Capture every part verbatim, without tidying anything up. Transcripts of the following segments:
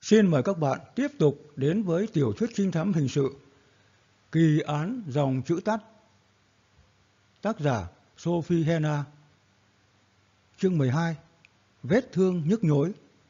Xin mời các bạn tiếp tục đến với tiểu thuyết trinh thám hình sự Kỳ án dòng chữ tắt. Tác giả Sophie Hena. Chương mười hai. Vết thương nhức nhối.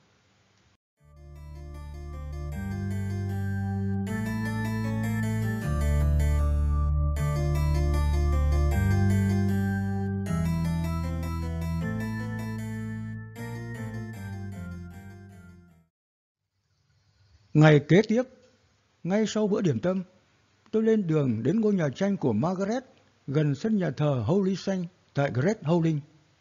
Ngày kế tiếp, ngay sau bữa điểm tâm, tôi lên đường đến ngôi nhà tranh của Margaret gần sân nhà thờ Holy Saint tại Great Howling.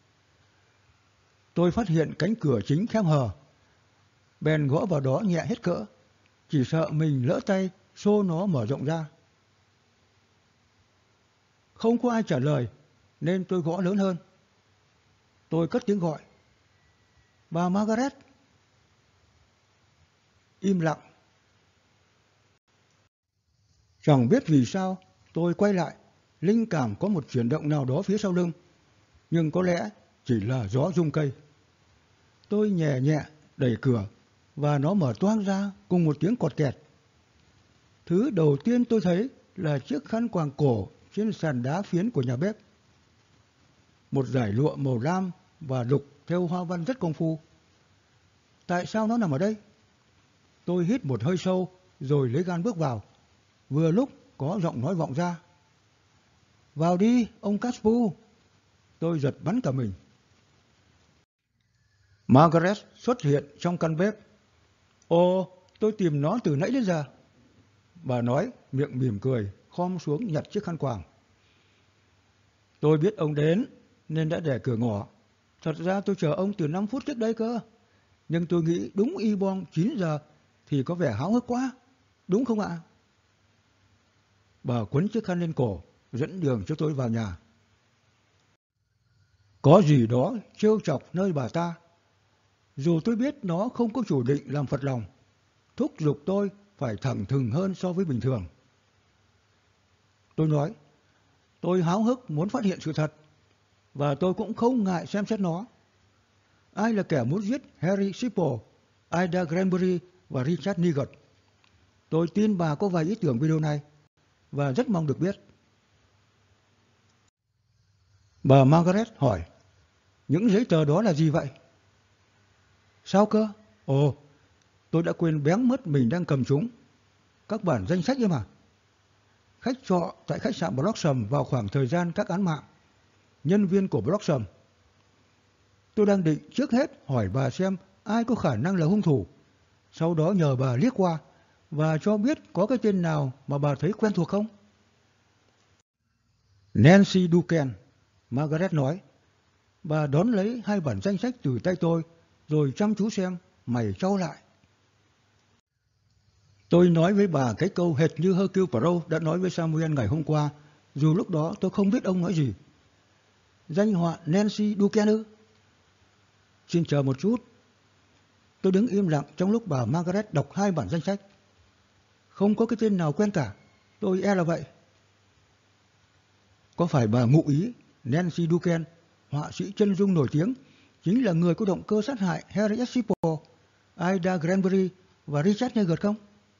Tôi phát hiện cánh cửa chính khép hờ, bèn gõ vào đó nhẹ hết cỡ, chỉ sợ mình lỡ tay xô nó mở rộng ra. Không có ai trả lời nên tôi gõ lớn hơn. Tôi cất tiếng gọi: "Bà Margaret!" Im lặng. Chẳng biết vì sao tôi quay lại, linh cảm có một chuyển động nào đó phía sau lưng, nhưng có lẽ chỉ là gió rung cây. Tôi nhẹ nhẹ đẩy cửa và nó mở toang ra cùng một tiếng cọt kẹt. Thứ đầu tiên tôi thấy là chiếc khăn quàng cổ trên sàn đá phiến của nhà bếp. Một dải lụa màu lam và lục theo hoa văn rất công phu. Tại sao nó nằm ở đây? Tôi hít một hơi sâu rồi lấy gan bước vào. Vừa lúc có giọng nói vọng ra: "Vào đi, ông Caspu." Tôi giật bắn cả mình. Margaret xuất hiện trong căn bếp. "Ồ, tôi tìm nó từ nãy đến giờ." Bà nói, miệng mỉm cười, khom xuống nhặt chiếc khăn quàng. "Tôi biết ông đến nên đã để cửa ngỏ. Thật ra tôi chờ ông từ năm phút trước đây cơ. Nhưng tôi nghĩ đúng y bong chín giờ thì có vẻ háo hức quá, đúng không ạ?" Bà quấn chiếc khăn lên cổ, dẫn đường cho tôi vào nhà. Có gì đó trêu chọc nơi bà ta. Dù tôi biết nó không có chủ định làm phật lòng, thúc giục tôi phải thẳng thừng hơn so với bình thường. Tôi nói, tôi háo hức muốn phát hiện sự thật, và tôi cũng không ngại xem xét nó. Ai là kẻ muốn giết Harry Sipple, Ida Granbury và Richard Nigot? Tôi tin bà có vài ý tưởng về điều này, và rất mong được biết. Bà Margaret hỏi, những giấy tờ đó là gì vậy? Sao cơ? Ồ, tôi đã quên béng mất mình đang cầm chúng. Các bản danh sách ấy mà. Khách trọ tại khách sạn Blossom vào khoảng thời gian các án mạng. Nhân viên của Blossom. Tôi đang định trước hết hỏi bà xem ai có khả năng là hung thủ. Sau đó nhờ bà liếc qua và cho biết có cái tên nào mà bà thấy quen thuộc không? Nancy Duncan, Margaret nói. Bà đón lấy hai bản danh sách từ tay tôi, rồi chăm chú xem, mày trao lại. Tôi nói với bà cái câu hệt như Hercule Poirot đã nói với Samuel ngày hôm qua, dù lúc đó tôi không biết ông nói gì. Danh họa Nancy Duncan ư? Xin chờ một chút. Tôi đứng im lặng trong lúc bà Margaret đọc hai bản danh sách. Không có cái tên nào quen cả, tôi e là vậy. Có phải bà ngụ ý Nancy Duncan, họa sĩ chân dung nổi tiếng, chính là người có động cơ sát hại Harry Sipple, Ida Granbury và Richard Nigot không?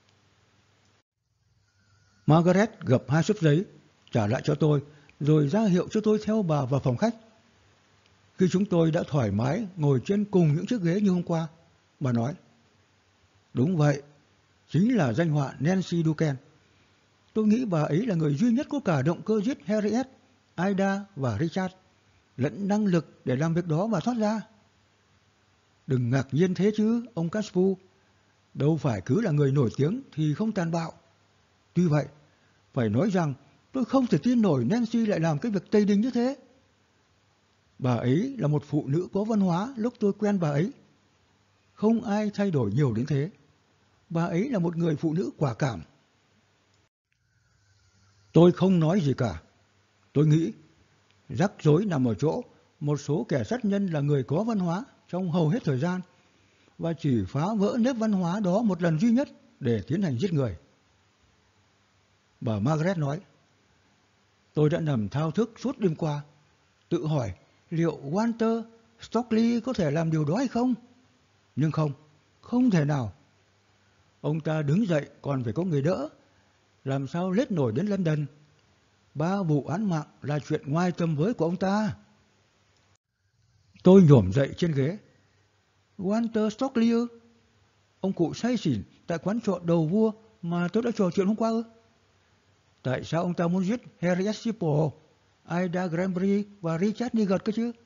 Margaret gập hai sấp giấy, trả lại cho tôi, rồi ra hiệu cho tôi theo bà vào phòng khách. Khi chúng tôi đã thoải mái ngồi trên cùng những chiếc ghế như hôm qua, bà nói, đúng vậy, chính là danh họa Nancy Duncan. Tôi nghĩ bà ấy là người duy nhất có cả động cơ giết Harriet, Ida và Richard, lẫn năng lực để làm việc đó và thoát ra. Đừng ngạc nhiên thế chứ, ông Caspu. Đâu phải cứ là người nổi tiếng thì không tàn bạo. Tuy vậy, phải nói rằng tôi không thể tin nổi Nancy lại làm cái việc tây đình như thế. Bà ấy là một phụ nữ có văn hóa lúc tôi quen bà ấy. Không ai thay đổi nhiều đến thế. Bà ấy là một người phụ nữ quả cảm. Tôi không nói gì cả. Tôi nghĩ rắc rối nằm ở chỗ một số kẻ sát nhân là người có văn hóa trong hầu hết thời gian và chỉ phá vỡ nếp văn hóa đó một lần duy nhất để tiến hành giết người. Bà Margaret nói, tôi đã nằm thao thức suốt đêm qua, tự hỏi liệu Walter Stockley có thể làm điều đó hay không? Nhưng không, không thể nào. Ông ta đứng dậy còn phải có người đỡ. Làm sao lết nổi đến London? Ba vụ án mạng là chuyện ngoài tầm với của ông ta. Tôi nhổm dậy trên ghế. Walter Stockley ư? Ông cụ say xỉn tại quán trọ Đầu Vua mà tôi đã trò chuyện hôm qua ư? Tại sao ông ta muốn giết Harriet Sipple, Ida Granbury và Richard Nugent cơ chứ?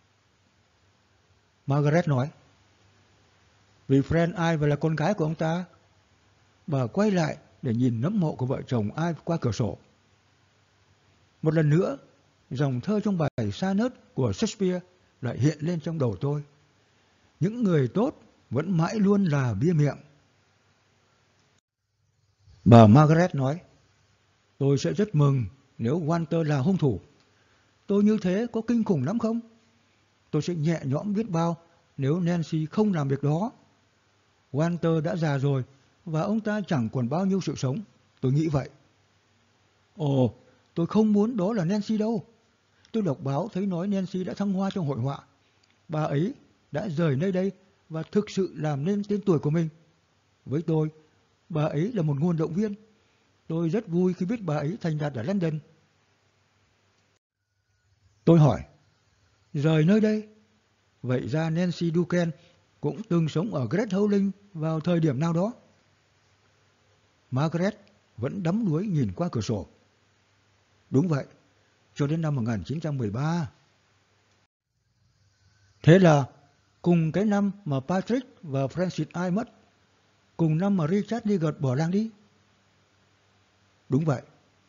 Margaret nói. Vì Fran Ive là con gái của ông ta. Bà quay lại để nhìn nấm mộ của vợ chồng Ive qua cửa sổ. Một lần nữa, dòng thơ trong bài Sonnet của Shakespeare lại hiện lên trong đầu tôi. Những người tốt vẫn mãi luôn là bia miệng. Bà Margaret nói, tôi sẽ rất mừng nếu Walter là hung thủ. Tôi như thế có kinh khủng lắm không? Tôi sẽ nhẹ nhõm biết bao nếu Nancy không làm việc đó. Walter đã già rồi và ông ta chẳng còn bao nhiêu sự sống. Tôi nghĩ vậy. Ồ, tôi không muốn đó là Nancy đâu. Tôi đọc báo thấy nói Nancy đã thăng hoa trong hội họa. Bà ấy đã rời nơi đây và thực sự làm nên tên tuổi của mình. Với tôi, bà ấy là một nguồn động viên. Tôi rất vui khi biết bà ấy thành đạt ở London. Tôi hỏi, rời nơi đây? Vậy ra Nancy Ducan cũng từng sống ở Great Howling vào thời điểm nào đó? Margaret vẫn đắm đuối nhìn qua cửa sổ. Đúng vậy, cho đến năm một nghìn chín trăm mười ba. Thế là cùng cái năm mà Patrick và Francis Ive mất, cùng năm mà Richard Nugent bỏ làng đi. Đúng vậy.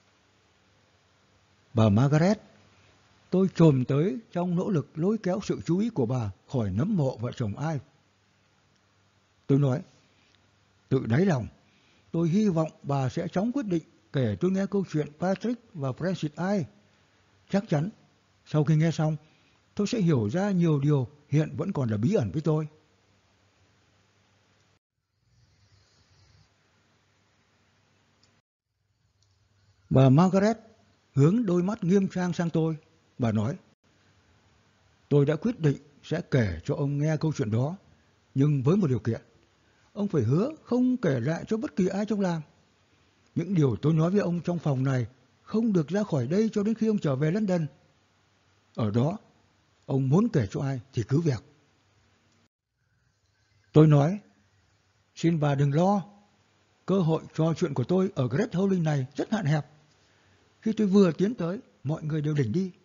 Bà Margaret, tôi chồm tới trong nỗ lực lôi kéo sự chú ý của bà khỏi nấm mộ vợ chồng Ive. Tôi nói, tự đáy lòng, tôi hy vọng bà sẽ chóng quyết định kể tôi nghe câu chuyện Patrick và Francis Ive. Chắc chắn, sau khi nghe xong, tôi sẽ hiểu ra nhiều điều hiện vẫn còn là bí ẩn với tôi. Bà Margaret hướng đôi mắt nghiêm trang sang tôi. Bà nói, tôi đã quyết định sẽ kể cho ông nghe câu chuyện đó, nhưng với một điều kiện. Ông phải hứa không kể lại cho bất kỳ ai trong làng. Những điều tôi nói với ông trong phòng này không được ra khỏi đây cho đến khi ông trở về London. Ở đó, ông muốn kể cho ai thì cứ việc. Tôi nói, xin bà đừng lo. Cơ hội trò chuyện của tôi ở Great Howling này rất hạn hẹp. Khi tôi vừa tiến tới, mọi người đều đỉnh đi.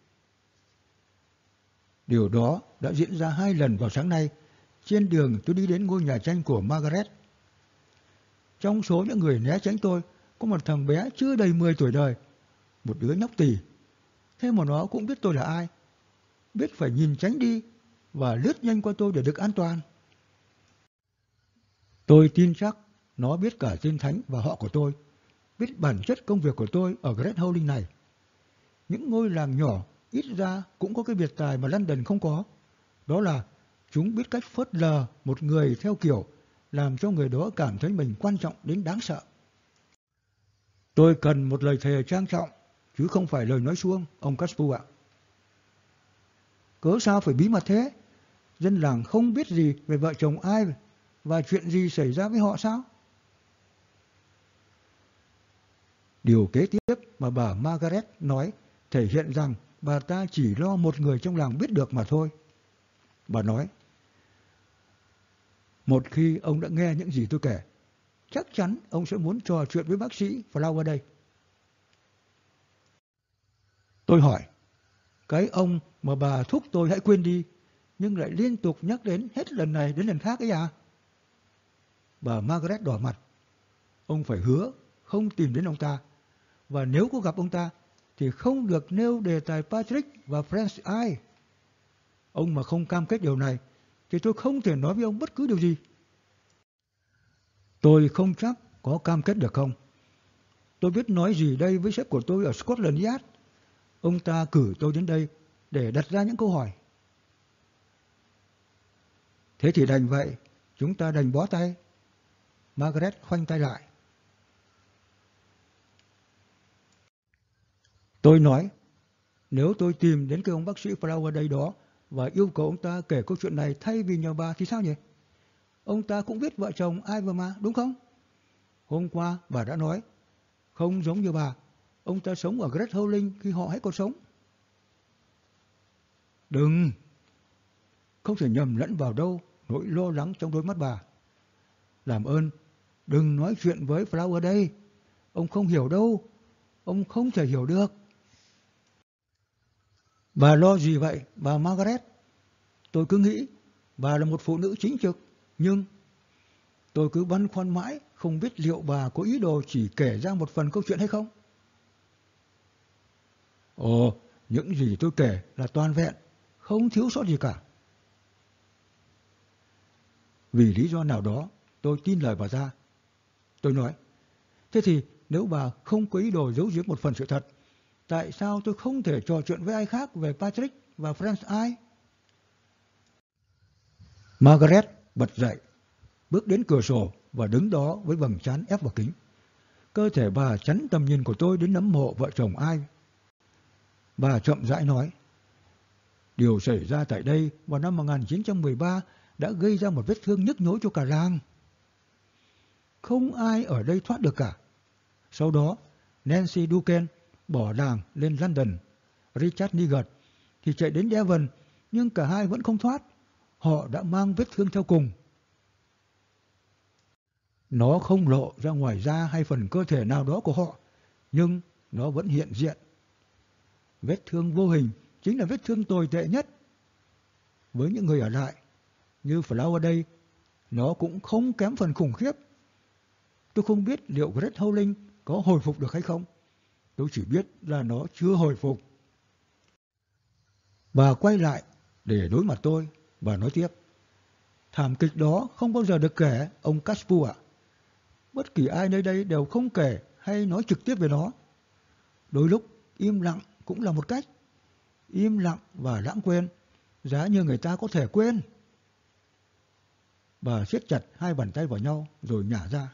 Điều đó đã diễn ra hai lần vào sáng nay, trên đường tôi đi đến ngôi nhà tranh của Margaret. Trong số những người né tránh tôi, có một thằng bé chưa đầy mười tuổi đời, một đứa nhóc tỳ. Thế mà nó cũng biết tôi là ai, biết phải nhìn tránh đi và lướt nhanh qua tôi để được an toàn. Tôi tin chắc nó biết cả tên thánh và họ của tôi, biết bản chất công việc của tôi ở Great Howling này. Những ngôi làng nhỏ ít ra cũng có cái biệt tài mà London không có. Đó là chúng biết cách phớt lờ một người theo kiểu làm cho người đó cảm thấy mình quan trọng đến đáng sợ. Tôi cần một lời thề trang trọng, chứ không phải lời nói suông, ông Caspu ạ. Cớ sao phải bí mật thế? Dân làng không biết gì về vợ chồng Ive và chuyện gì xảy ra với họ sao? Điều kế tiếp mà bà Margaret nói thể hiện rằng bà ta chỉ lo một người trong làng biết được mà thôi. Bà nói, một khi ông đã nghe những gì tôi kể, chắc chắn ông sẽ muốn trò chuyện với bác sĩ Flower đây. Tôi hỏi, cái ông mà bà thúc tôi hãy quên đi, nhưng lại liên tục nhắc đến hết lần này đến lần khác ấy à? Bà Margaret đỏ mặt. Ông phải hứa không tìm đến ông ta, và nếu có gặp ông ta, thì không được nêu đề tài Patrick và Francis Ive. Ông mà không cam kết điều này, thì tôi không thể nói với ông bất cứ điều gì. Tôi không chắc có cam kết được không. Tôi biết nói gì đây với sếp của tôi ở Scotland Yard. Ông ta cử tôi đến đây để đặt ra những câu hỏi. Thế thì đành vậy, chúng ta đành bó tay. Margaret khoanh tay lại. Tôi nói, nếu tôi tìm đến cái ông bác sĩ Flower đây đó và yêu cầu ông ta kể câu chuyện này thay vì nhờ bà thì sao nhỉ? Ông ta cũng biết vợ chồng Ive mà, đúng không? Hôm qua bà đã nói, không giống như bà, ông ta sống ở Great Howling khi họ hãy còn sống. Đừng! Không thể nhầm lẫn vào đâu nỗi lo lắng trong đôi mắt bà. Làm ơn, đừng nói chuyện với Flower đây. Ông không hiểu đâu. Ông không thể hiểu được. Bà lo gì vậy, bà Margaret? Tôi cứ nghĩ bà là một phụ nữ chính trực, nhưng tôi cứ băn khoăn mãi không biết liệu bà có ý đồ chỉ kể ra một phần câu chuyện hay không. Ồ, những gì tôi kể là toàn vẹn, không thiếu sót gì cả. Vì lý do nào đó, tôi tin lời bà ta. Tôi nói, thế thì nếu bà không có ý đồ giấu giếm một phần sự thật, tại sao tôi không thể trò chuyện với ai khác về Patrick và Franz ai? Margaret bật dậy, bước đến cửa sổ và đứng đó với vầng trán ép vào kính. Cơ thể bà chắn tầm nhìn của tôi đến nấm mộ vợ chồng ai. Bà chậm rãi nói, điều xảy ra tại đây vào năm một nghìn chín trăm mười ba đã gây ra một vết thương nhức nhối cho cả làng. Không ai ở đây thoát được cả. Sau đó, Nancy Duken bỏ làng lên London. Richard Niggard thì chạy đến Devon, nhưng cả hai vẫn không thoát. Họ đã mang vết thương theo cùng. Nó không lộ ra ngoài da hay phần cơ thể nào đó của họ, nhưng nó vẫn hiện diện. Vết thương vô hình chính là vết thương tồi tệ nhất. Với những người ở lại, như Flower đây, nó cũng không kém phần khủng khiếp. Tôi không biết liệu Great Howling có hồi phục được hay không. Tôi chỉ biết là nó chưa hồi phục. Bà quay lại để đối mặt tôi và nói tiếp. Thảm kịch đó không bao giờ được kể, ông Caspu ạ. Bất kỳ ai nơi đây đều không kể hay nói trực tiếp về nó. Đôi lúc im lặng cũng là một cách. Im lặng và lãng quên, giá như người ta có thể quên. Bà siết chặt hai bàn tay vào nhau rồi nhả ra.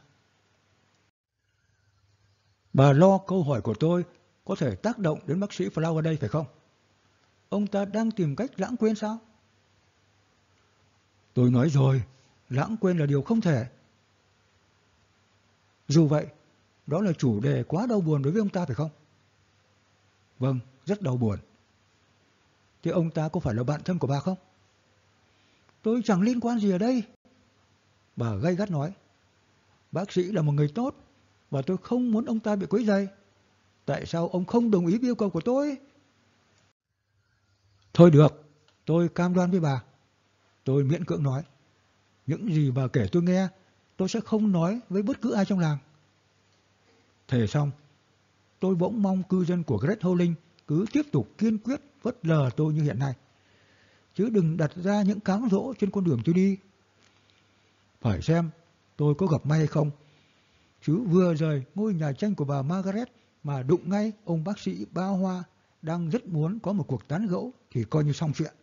Bà lo câu hỏi của tôi có thể tác động đến bác sĩ Flower đây phải không? Ông ta đang tìm cách lãng quên sao? Tôi nói rồi, lãng quên là điều không thể. Dù vậy, đó là chủ đề quá đau buồn đối với ông ta phải không? Vâng, rất đau buồn. Thế ông ta có phải là bạn thân của bà không? Tôi chẳng liên quan gì ở đây. Bà gay gắt nói. Bác sĩ là một người tốt, và tôi không muốn ông ta bị quấy rầy. Tại sao ông không đồng ý với yêu cầu của tôi? Thôi được, tôi cam đoan với bà. Tôi miễn cưỡng nói. Những gì bà kể tôi nghe, tôi sẽ không nói với bất cứ ai trong làng. Thề xong, tôi bỗng mong cư dân của Great Howling cứ tiếp tục kiên quyết phớt lờ tôi như hiện nay, chứ đừng đặt ra những cám dỗ trên con đường tôi đi. Phải xem tôi có gặp may hay không, chứ vừa rời ngôi nhà tranh của bà Margaret mà đụng ngay ông bác sĩ Ba Hoa đang rất muốn có một cuộc tán gẫu thì coi như xong chuyện.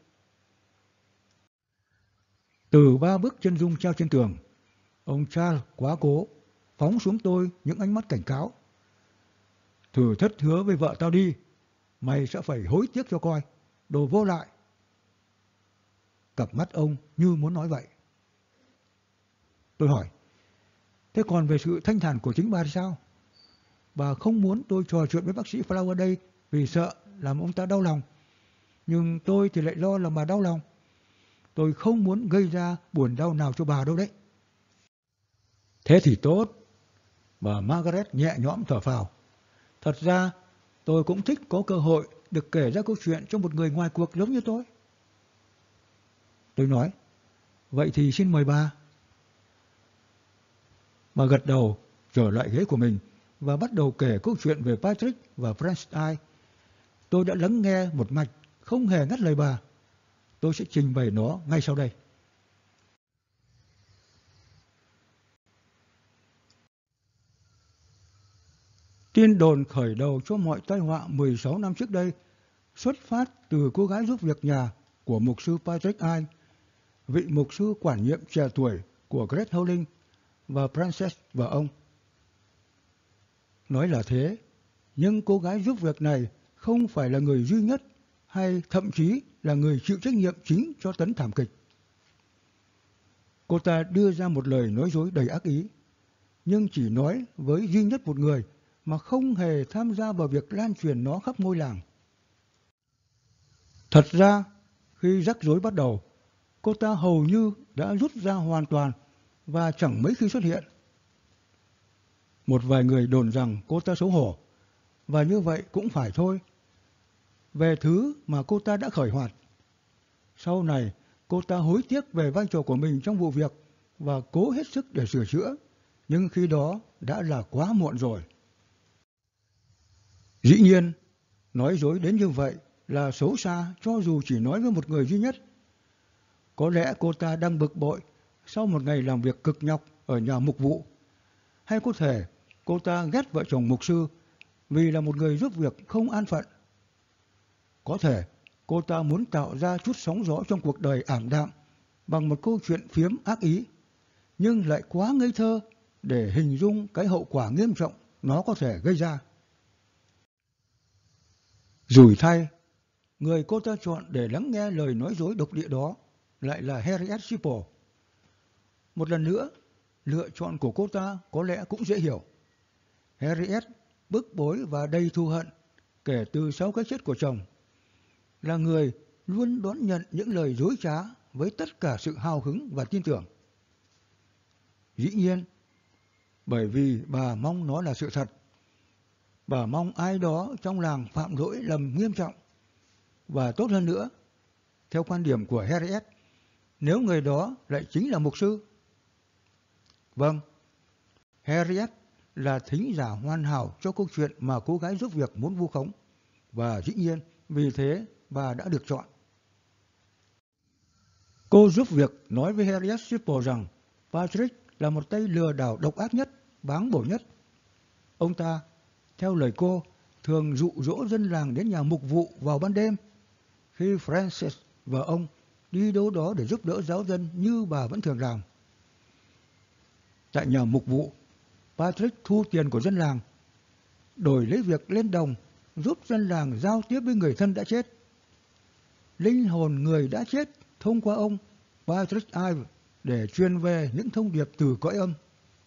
Từ ba bức chân dung treo trên tường, ông Charles quá cố phóng xuống tôi những ánh mắt cảnh cáo. Thử thất hứa với vợ tao đi, mày sẽ phải hối tiếc cho coi, đồ vô lại. Cặp mắt ông như muốn nói vậy. Tôi hỏi, thế còn về sự thanh thản của chính bà thì sao? Bà không muốn tôi trò chuyện với bác sĩ Flower đây vì sợ làm ông ta đau lòng. Nhưng tôi thì lại lo làm bà đau lòng. Tôi không muốn gây ra buồn đau nào cho bà đâu đấy. Thế thì tốt. Bà Margaret nhẹ nhõm thở phào. Thật ra tôi cũng thích có cơ hội được kể ra câu chuyện cho một người ngoài cuộc giống như tôi. Tôi nói, vậy thì xin mời bà. Bà gật đầu, trở lại ghế của mình và bắt đầu kể câu chuyện về Patrick và Franz I. Tôi đã lắng nghe một mạch, không hề ngắt lời bà. Tôi sẽ trình bày nó ngay sau đây. Tin đồn khởi đầu cho mọi tai họa mười sáu năm trước đây xuất phát từ cô gái giúp việc nhà của mục sư Patrick I, vị mục sư quản nhiệm trẻ tuổi của Great Howling, và Frances và ông. Nói là thế, nhưng cô gái giúp việc này không phải là người duy nhất hay thậm chí là người chịu trách nhiệm chính cho tấn thảm kịch. Cô ta đưa ra một lời nói dối đầy ác ý. nhưng chỉ nói với duy nhất một người mà không hề tham gia vào việc lan truyền nó khắp ngôi làng. Thật ra, khi rắc rối bắt đầu, cô ta hầu như đã rút ra hoàn toàn và chẳng mấy khi xuất hiện. Một vài người đồn rằng cô ta xấu hổ, và như vậy cũng phải thôi, về thứ mà cô ta đã khởi hoạt. Sau này, cô ta hối tiếc về vai trò của mình trong vụ việc và cố hết sức để sửa chữa, nhưng khi đó đã là quá muộn rồi. Dĩ nhiên, nói dối đến như vậy là xấu xa cho dù chỉ nói với một người duy nhất. Có lẽ cô ta đang bực bội sau một ngày làm việc cực nhọc ở nhà mục vụ. Hay có thể cô ta ghét vợ chồng mục sư vì là một người giúp việc không an phận. Có thể cô ta muốn tạo ra chút sóng gió trong cuộc đời ảm đạm bằng một câu chuyện phiếm ác ý, nhưng lại quá ngây thơ để hình dung cái hậu quả nghiêm trọng nó có thể gây ra. Rủi thay, người cô ta chọn để lắng nghe lời nói dối độc địa đó lại là Harriet Sipple. Một lần nữa, lựa chọn của cô ta có lẽ cũng dễ hiểu. Harriet bức bối và đầy thù hận kể từ sau cái chết của chồng, là người luôn đón nhận những lời dối trá với tất cả sự hào hứng và tin tưởng. Dĩ nhiên, bởi vì bà mong nó là sự thật. Bà mong ai đó trong làng phạm lỗi lầm nghiêm trọng. Và tốt hơn nữa, theo quan điểm của Harriet, nếu người đó lại chính là mục sư. Vâng, Harriet là thính giả hoàn hảo cho câu chuyện mà cô gái giúp việc muốn vu khống. Và dĩ nhiên, vì thế bà đã được chọn. Cô giúp việc nói với Harriet Sipple rằng Patrick là một tay lừa đảo độc ác nhất, báng bổ nhất. Ông ta, theo lời cô, thường dụ dỗ dân làng đến nhà mục vụ vào ban đêm, khi Francis và ông đi đâu đó để giúp đỡ giáo dân như bà vẫn thường làm. Tại nhà mục vụ, Patrick thu tiền của dân làng, đổi lấy việc lên đồng giúp dân làng giao tiếp với người thân đã chết. Linh hồn người đã chết thông qua ông Patrick Ive để truyền về những thông điệp từ cõi âm.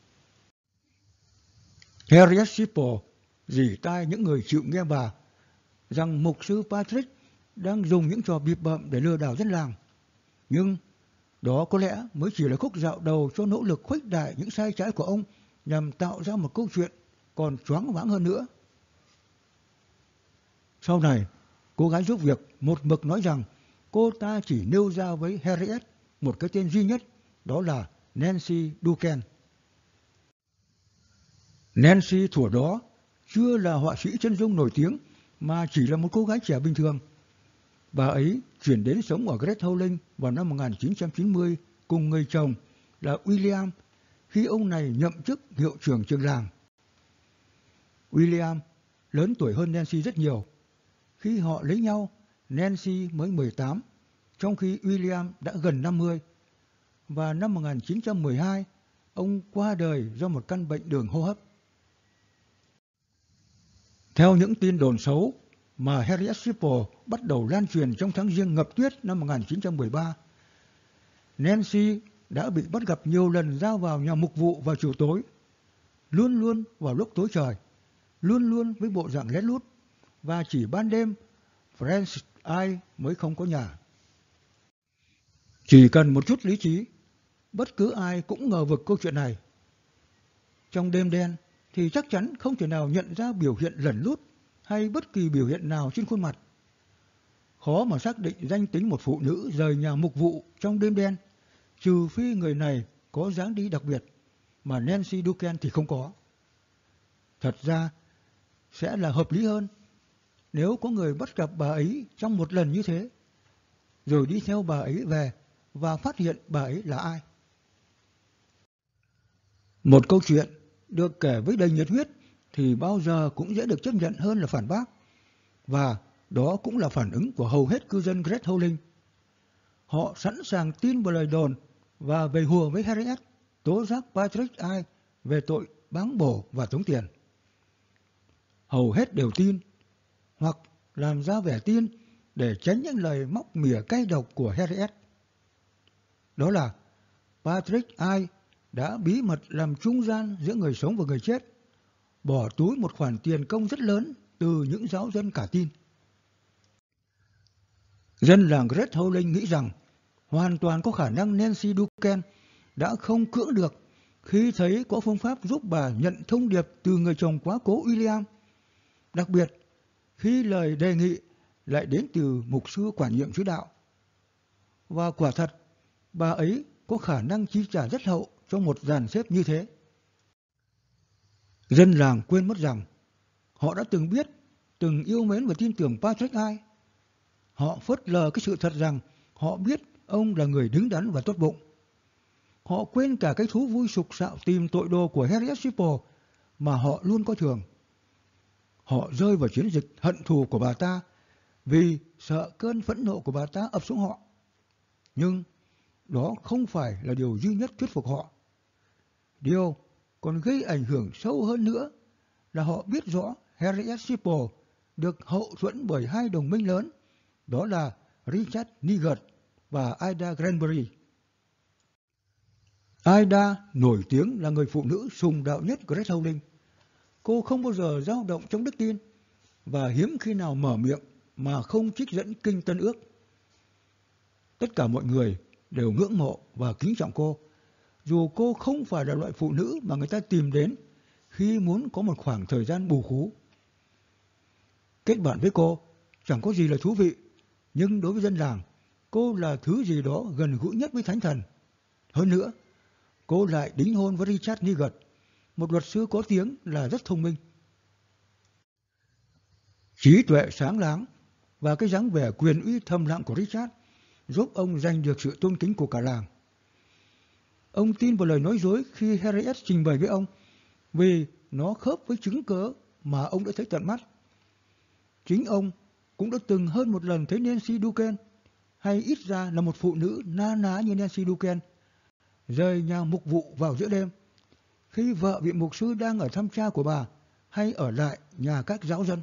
Harriet Sipple rỉ tai những người chịu nghe bà rằng mục sư Patrick đang dùng những trò bịp bợm để lừa đảo dân làng. Nhưng đó có lẽ mới chỉ là khúc dạo đầu cho nỗ lực khuếch đại những sai trái của ông nhằm tạo ra một câu chuyện còn choáng váng hơn nữa. Sau này, cô gái giúp việc một mực nói rằng cô ta chỉ nêu ra với Harriet một cái tên duy nhất, đó là Nancy Ducan. Nancy thuở đó chưa là họa sĩ chân dung nổi tiếng mà chỉ là một cô gái trẻ bình thường. Bà ấy chuyển đến sống ở Great Howling vào năm một nghìn chín trăm chín mươi cùng người chồng là William khi ông này nhậm chức hiệu trưởng trường làng. William lớn tuổi hơn Nancy rất nhiều. Khi họ lấy nhau, Nancy mới mười tám, trong khi William đã gần năm mươi. Và năm một nghìn chín trăm mười hai, ông qua đời do một căn bệnh đường hô hấp. Theo những tin đồn xấu mà Harriet Sipple bắt đầu lan truyền trong tháng Giêng ngập tuyết năm một nghìn chín trăm mười ba, Nancy đã bị bắt gặp nhiều lần ra vào nhà mục vụ vào chiều tối, luôn luôn vào lúc tối trời, luôn luôn với bộ dạng lén lút, và chỉ ban đêm Francis ai mới không có nhà. Chỉ cần một chút lý trí, bất cứ ai cũng ngờ vực câu chuyện này. Trong đêm đen thì chắc chắn không thể nào nhận ra biểu hiện lẩn lút hay bất kỳ biểu hiện nào trên khuôn mặt. Khó mà xác định danh tính một phụ nữ rời nhà mục vụ trong đêm đen, trừ phi người này có dáng đi đặc biệt, mà Nancy Ducan thì không có. Thật ra, sẽ là hợp lý hơn nếu có người bắt gặp bà ấy trong một lần như thế, rồi đi theo bà ấy về và phát hiện bà ấy là ai. Một câu chuyện được kể với đầy nhiệt huyết thì bao giờ cũng dễ được chấp nhận hơn là phản bác, và đó cũng là phản ứng của hầu hết cư dân Great Howling. Họ sẵn sàng tin vào lời đồn và về hùa với Harriet, tố giác Patrick ai về tội báng bổ và tống tiền. Hầu hết đều tin, hoặc làm ra vẻ tin để tránh những lời móc mỉa cay độc của Harriet. Đó là Patrick ai đã bí mật làm trung gian giữa người sống và người chết, bỏ túi một khoản tiền công rất lớn từ những giáo dân cả tin. Dân làng Great Howling nghĩ rằng hoàn toàn có khả năng Nancy Duquesne đã không cưỡng được khi thấy có phương pháp giúp bà nhận thông điệp từ người chồng quá cố William, đặc biệt khi lời đề nghị lại đến từ mục sư quản nhiệm sứ đạo. Và quả thật, bà ấy có khả năng chi trả rất hậu cho một dàn xếp như thế. Dân làng quên mất rằng họ đã từng biết, từng yêu mến và tin tưởng Patrick Ai. Họ phớt lờ cái sự thật rằng họ biết ông là người đứng đắn và tốt bụng. Họ quên cả cái thú vui sục sạo tìm tội đồ của Harriet Shipple mà họ luôn coi thường. Họ rơi vào chiến dịch hận thù của bà ta vì sợ cơn phẫn nộ của bà ta ập xuống họ. Nhưng đó không phải là điều duy nhất thuyết phục họ. Điều còn gây ảnh hưởng sâu hơn nữa là họ biết rõ Harriet Shipple được hậu thuẫn bởi hai đồng minh lớn, đó là Richard Niggard và Ida Granbury. Ida nổi tiếng là người phụ nữ sùng đạo nhất Great Howling. Cô không bao giờ dao động trong đức tin và hiếm khi nào mở miệng mà không trích dẫn kinh Tân Ước. Tất cả mọi người đều ngưỡng mộ và kính trọng cô, dù cô không phải là loại phụ nữ mà người ta tìm đến khi muốn có một khoảng thời gian bù khú. Kết bạn với cô chẳng có gì là thú vị, nhưng đối với dân làng, cô là thứ gì đó gần gũi nhất với thánh thần. Hơn nữa, cô lại đính hôn với Richard Niggard, một luật sư có tiếng là rất thông minh. Trí tuệ sáng láng và cái dáng vẻ quyền uy thầm lặng của Richard giúp ông giành được sự tôn kính của cả làng. Ông tin vào lời nói dối khi Harriet trình bày với ông vì nó khớp với chứng cớ mà ông đã thấy tận mắt. Chính ông cũng đã từng hơn một lần thấy Nancy Duquesne, hay ít ra là một phụ nữ na ná như Nancy Duquesne, rời nhà mục vụ vào giữa đêm, khi vợ vị mục sư đang ở thăm cha của bà hay ở lại nhà các giáo dân.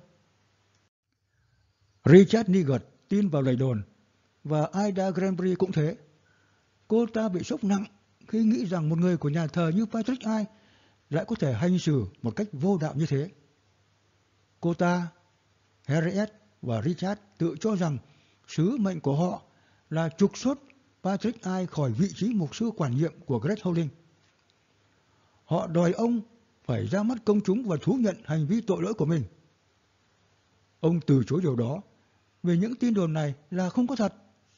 Richard Niggard tin vào lời đồn, và Ida Granbury cũng thế. Cô ta bị sốc nặng khi nghĩ rằng một người của nhà thờ như Patrick Ai lại có thể hành xử một cách vô đạo như thế. Cô ta, Harriet và Richard tự cho rằng sứ mệnh của họ là trục xuất Patrick Ai khỏi vị trí mục sư quản nhiệm của Great Howling. Họ đòi ông phải ra mắt công chúng và thú nhận hành vi tội lỗi của mình. Ông từ chối điều đó vì những tin đồn này là không có thật.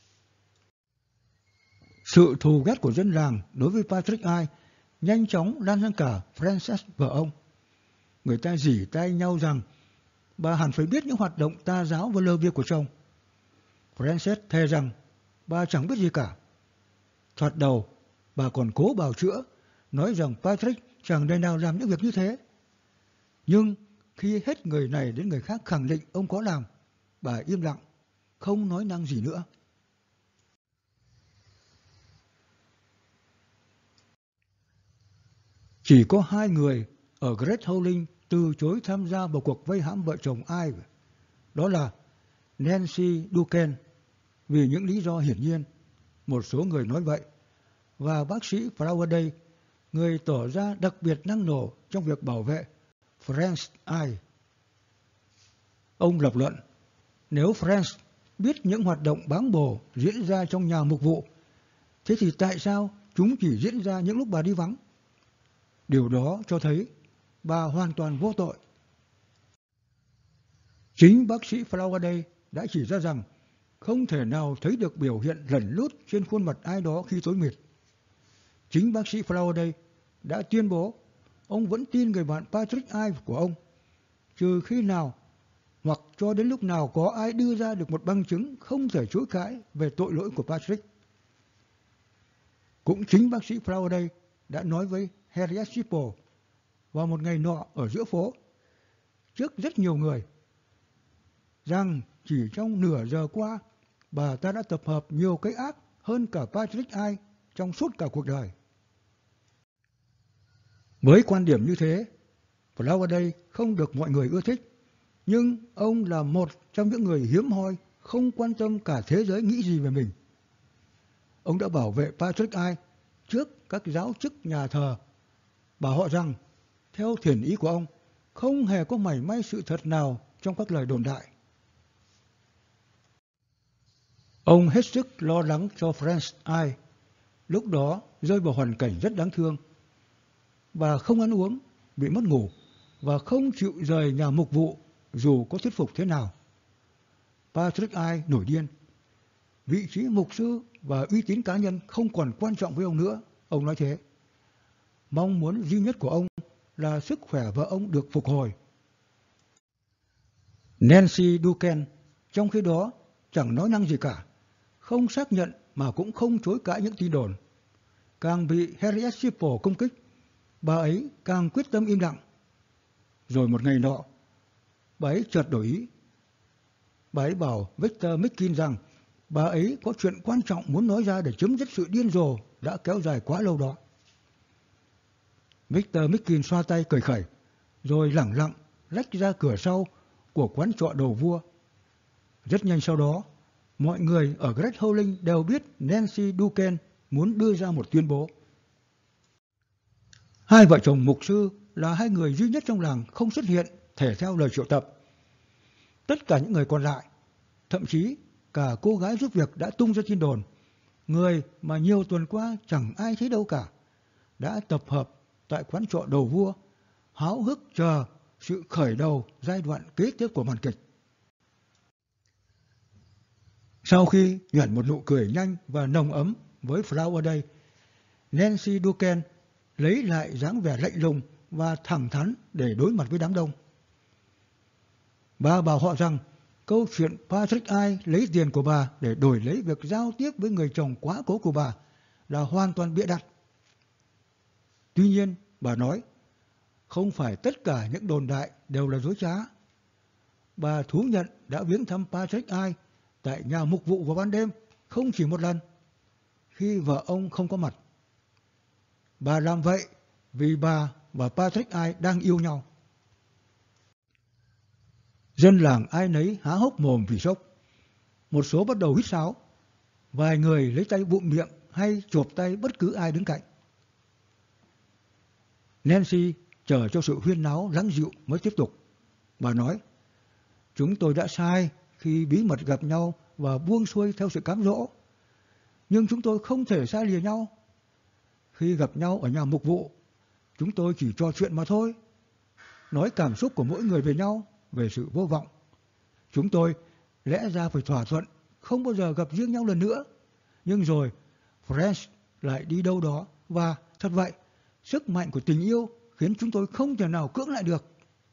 Sự thù ghét của dân làng đối với Patrick Ai nhanh chóng lan sang cả Frances vợ ông. Người ta rỉ tai nhau rằng bà hẳn phải biết những hoạt động tà giáo và lơ việc của chồng. Frances thề rằng bà chẳng biết gì cả. Thoạt đầu, bà còn cố bào chữa, nói rằng Patrick chẳng đời nào làm những việc như thế. Nhưng khi hết người này đến người khác khẳng định ông có làm, bà im lặng, không nói năng gì nữa. Chỉ có hai người ở Great Howling từ chối tham gia vào cuộc vây hãm vợ chồng Ai. Đó là Nancy Duquesne, vì những lý do hiển nhiên, một số người nói vậy, và bác sĩ Flowerday, người tỏ ra đặc biệt năng nổ trong việc bảo vệ Frances Ai. Ông lập luận, nếu Frances biết những hoạt động báng bổ diễn ra trong nhà mục vụ, thế thì tại sao chúng chỉ diễn ra những lúc bà đi vắng? Điều đó cho thấy bà hoàn toàn vô tội. Chính bác sĩ Flowerday đã chỉ ra rằng không thể nào thấy được biểu hiện lẩn lút trên khuôn mặt ai đó khi tối mịt. Chính bác sĩ Flowerday đã tuyên bố ông vẫn tin người bạn Patrick Ai của ông, trừ khi nào hoặc cho đến lúc nào có ai đưa ra được một bằng chứng không thể chối cãi về tội lỗi của Patrick. Cũng chính bác sĩ Flowerday đã nói với Harriet Shipple vào một ngày nọ ở giữa phố, trước rất nhiều người, rằng chỉ trong nửa giờ qua, bà ta đã tập hợp nhiều cái ác hơn cả Patrick Ai trong suốt cả cuộc đời. Với quan điểm như thế, Flowerday không được mọi người ưa thích, nhưng ông là một trong những người hiếm hoi không quan tâm cả thế giới nghĩ gì về mình. Ông đã bảo vệ Patrick Ai trước các giáo chức nhà thờ, bảo họ rằng theo thiền ý của ông, không hề có mảy may sự thật nào trong các lời đồn đại. Ông hết sức lo lắng cho Franz Ai, lúc đó rơi vào hoàn cảnh rất đáng thương. Bà không ăn uống, bị mất ngủ và không chịu rời nhà mục vụ dù có thuyết phục thế nào. Patrick Ai nổi điên. Vị trí mục sư và uy tín cá nhân không còn quan trọng với ông nữa, ông nói thế. Mong muốn duy nhất của ông là sức khỏe vợ ông được phục hồi. Nancy Duquesne trong khi đó chẳng nói năng gì cả, không xác nhận mà cũng không chối cãi những tin đồn. Càng bị Harriet Schiphol công kích, bà ấy càng quyết tâm im lặng. Rồi một ngày nọ, bà ấy chợt đổi ý. Bà ấy bảo Victor Mickin rằng bà ấy có chuyện quan trọng muốn nói ra để chấm dứt sự điên rồ đã kéo dài quá lâu đó. Victor Mickin xoa tay cười khẩy, rồi lẳng lặng lách ra cửa sau của quán trọ đầu vua. Rất nhanh sau đó, mọi người ở Great Howling đều biết Nancy Duquesne muốn đưa ra một tuyên bố. Hai vợ chồng mục sư là hai người duy nhất trong làng không xuất hiện thể theo lời triệu tập. Tất cả những người còn lại, thậm chí cả cô gái giúp việc đã tung ra tin đồn, người mà nhiều tuần qua chẳng ai thấy đâu cả, đã tập hợp tại quán trọ đầu vua, háo hức chờ sự khởi đầu giai đoạn kế tiếp của màn kịch. Sau khi nhoẻn một nụ cười nhanh và nồng ấm với Flower Day, Nancy Duquesne lấy lại dáng vẻ lạnh lùng và thẳng thắn để đối mặt với đám đông. Bà bảo họ rằng câu chuyện Patrick Ai lấy tiền của bà để đổi lấy việc giao tiếp với người chồng quá cố của bà là hoàn toàn bịa đặt. Tuy nhiên, bà nói, không phải tất cả những đồn đại đều là dối trá. Bà thú nhận đã viếng thăm Patrick Ai tại nhà mục vụ vào ban đêm không chỉ một lần, khi vợ ông không có mặt. Bà làm vậy vì bà và Patrick Ai đang yêu nhau. Dân làng ai nấy há hốc mồm vì sốc. Một số bắt đầu huýt sáo, vài người lấy tay bụm miệng hay chộp tay bất cứ ai đứng cạnh. Nancy chờ cho sự huyên náo lắng dịu mới tiếp tục. Bà nói, chúng tôi đã sai khi bí mật gặp nhau và buông xuôi theo sự cám dỗ. Nhưng chúng tôi không thể xa lìa nhau. Khi gặp nhau ở nhà mục vụ, chúng tôi chỉ trò chuyện mà thôi. Nói cảm xúc của mỗi người về nhau, về sự vô vọng. Chúng tôi lẽ ra phải thỏa thuận không bao giờ gặp riêng nhau lần nữa. Nhưng rồi Franz lại đi đâu đó và thật vậy, sức mạnh của tình yêu khiến chúng tôi không thể nào cưỡng lại được.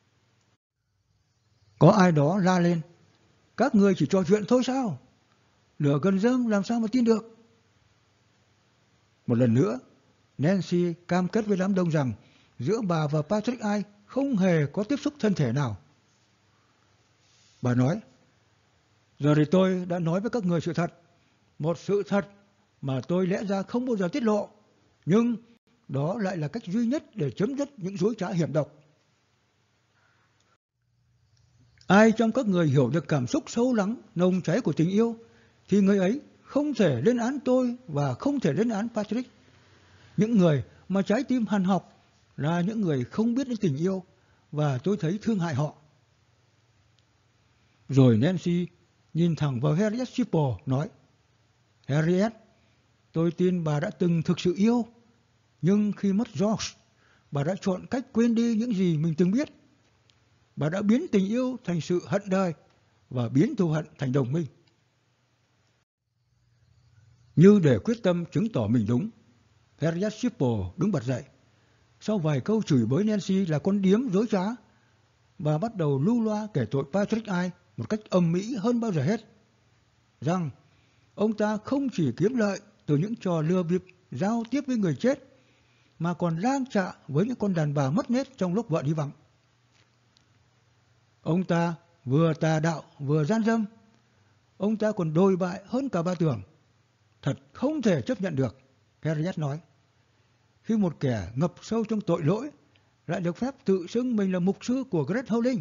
Có ai đó la lên, các người chỉ trò chuyện thôi sao? Lửa gần rơm làm sao mà tin được? Một lần nữa, Nancy cam kết với đám đông rằng giữa bà và Patrick Ai không hề có tiếp xúc thân thể nào. Bà nói, giờ thì tôi đã nói với các người sự thật, một sự thật mà tôi lẽ ra không bao giờ tiết lộ, nhưng đó lại là cách duy nhất để chấm dứt những dối trá hiểm độc. Ai trong các người hiểu được cảm xúc sâu lắng, nồng cháy của tình yêu, thì người ấy không thể lên án tôi và không thể lên án Patrick. Những người mà trái tim hằn học là những người không biết đến tình yêu, và tôi thấy thương hại họ. Rồi Nancy nhìn thẳng vào Harriet Schiphol nói, Harriet, tôi tin bà đã từng thực sự yêu, nhưng khi mất George, bà đã chọn cách quên đi những gì mình từng biết. Bà đã biến tình yêu thành sự hận đời và biến thù hận thành đồng minh. Như để quyết tâm chứng tỏ mình đúng, Harriet Schiphol đứng bật dậy. Sau vài câu chửi bới Nancy là con điếm dối trá, bà bắt đầu lưu loa kể tội Patrick Ai một cách ầm ĩ hơn bao giờ hết, rằng ông ta không chỉ kiếm lợi từ những trò lừa bịp giao tiếp với người chết, mà còn lang trạ với những con đàn bà mất nết trong lúc vợ đi vắng. Ông ta vừa tà đạo vừa gian dâm. Ông ta còn đồi bại hơn cả bà Tưởng. Thật không thể chấp nhận được, Harriet nói. Khi một kẻ ngập sâu trong tội lỗi lại được phép tự xưng mình là mục sư của Great Howling.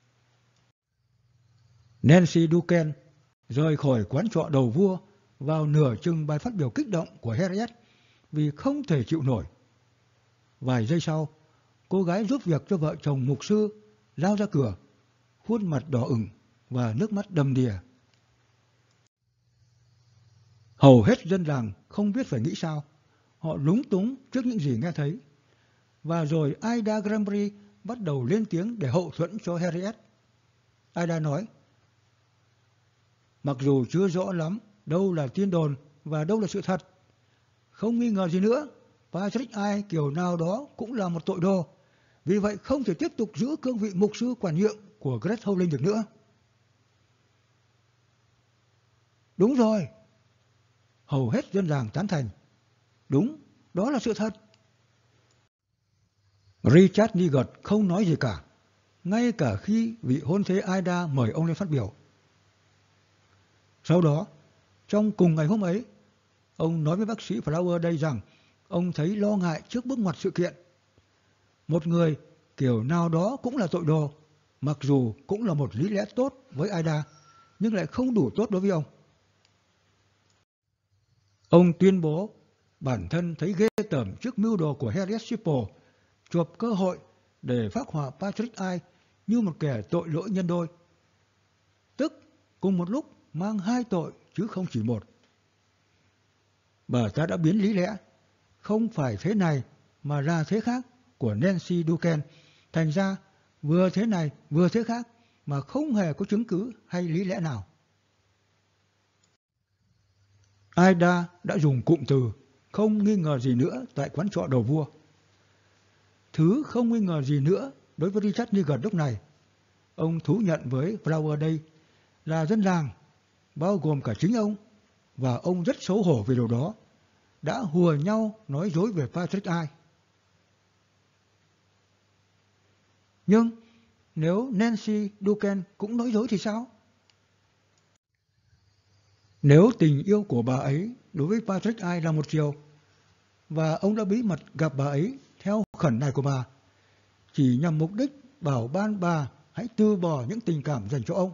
Nancy Duquesne rời khỏi quán trọ đầu vua vào nửa chừng bài phát biểu kích động của Harriet vì không thể chịu nổi. Vài giây sau, cô gái giúp việc cho vợ chồng mục sư lao ra cửa, khuôn mặt đỏ ửng và nước mắt đầm đìa. Hầu hết dân làng không biết phải nghĩ sao. Họ lúng túng trước những gì nghe thấy. Và rồi Ida Granbury bắt đầu lên tiếng để hậu thuẫn cho Harriet. Ida nói, mặc dù chưa rõ lắm đâu là tin đồn và đâu là sự thật, không nghi ngờ gì nữa, Patrick Ai kiểu nào đó cũng là một tội đồ. Vì vậy không thể tiếp tục giữ cương vị mục sư quản nhượng của Great Howling được nữa. Đúng rồi. Hầu hết dân làng tán thành. Đúng, đó là sự thật. Richard Niggard không nói gì cả, ngay cả khi vị hôn thê Ida mời ông lên phát biểu. Sau đó, trong cùng ngày hôm ấy, ông nói với bác sĩ Flower đây rằng ông thấy lo ngại trước bước ngoặt sự kiện. Một người kiểu nào đó cũng là tội đồ, mặc dù cũng là một lý lẽ tốt với Ida, nhưng lại không đủ tốt đối với ông. Ông tuyên bố bản thân thấy ghê tởm trước mưu đồ của Harriet Shipple, chộp cơ hội để phác họa Patrick Ai như một kẻ tội lỗi nhân đôi, tức cùng một lúc mang hai tội chứ không chỉ một. Bà ta đã biến lý lẽ không phải thế này mà là thế khác của Nancy Duquesne thành ra vừa thế này vừa thế khác mà không hề có chứng cứ hay lý lẽ nào. Ida đã dùng cụm từ không nghi ngờ gì nữa tại quán trọ đầu vua. Thứ không nghi ngờ gì nữa đối với Richard Niggard lúc này, ông thú nhận với Flower đây, là dân làng, bao gồm cả chính ông, và ông rất xấu hổ về điều đó, đã hùa nhau nói dối về Patrick Ai. Nhưng nếu Nancy Duquesne cũng nói dối thì sao? Nếu tình yêu của bà ấy đối với Patrick Ai là một chiều, và ông đã bí mật gặp bà ấy theo khẩn nài của bà, chỉ nhằm mục đích bảo ban bà hãy từ bỏ những tình cảm dành cho ông.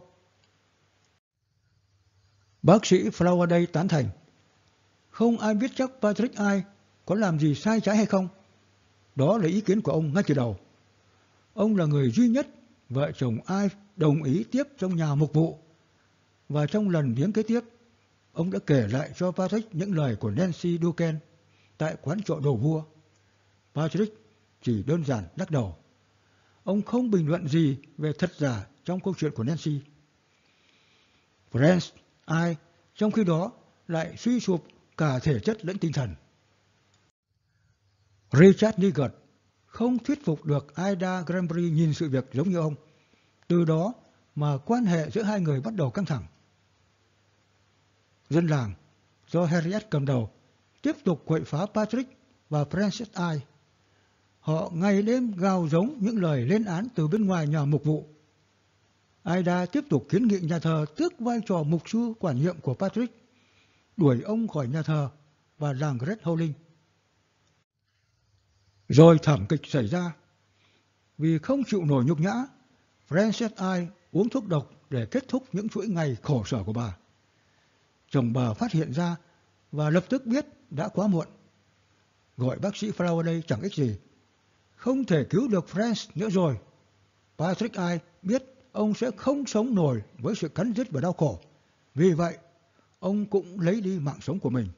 Bác sĩ Flower đây tán thành. Không ai biết chắc Patrick Ai có làm gì sai trái hay không. Đó là ý kiến của ông ngay từ đầu. Ông là người duy nhất vợ chồng Ai đồng ý tiếp trong nhà mục vụ. Và trong lần viếng kế tiếp, ông đã kể lại cho Patrick những lời của Nancy Duquesne tại quán trọ đầu vua. Patrick chỉ đơn giản lắc đầu. Ông không bình luận gì về thật giả trong câu chuyện của Nancy. Franz Ai trong khi đó lại suy sụp cả thể chất lẫn tinh thần. Richard Niggard không thuyết phục được Ida Granbury nhìn sự việc giống như ông. Từ đó mà quan hệ giữa hai người bắt đầu căng thẳng. Dân làng do Harriet cầm đầu tiếp tục quậy phá Patrick và Francis Ai. Họ ngày đêm gào giống những lời lên án từ bên ngoài nhà mục vụ. Ida tiếp tục kiến nghị nhà thờ tước vai trò mục sư quản nhiệm của Patrick, đuổi ông khỏi nhà thờ và làng Great Howling. Rồi thảm kịch xảy ra. Vì không chịu nổi nhục nhã, Francis Ai uống thuốc độc để kết thúc những chuỗi ngày khổ sở của bà. Chồng bà phát hiện ra và lập tức biết đã quá muộn. Gọi bác sĩ Flower đây chẳng ích gì. Không thể cứu được Franz nữa rồi. Patrick Ai biết ông sẽ không sống nổi với sự cắn rứt và đau khổ. Vì vậy, ông cũng lấy đi mạng sống của mình.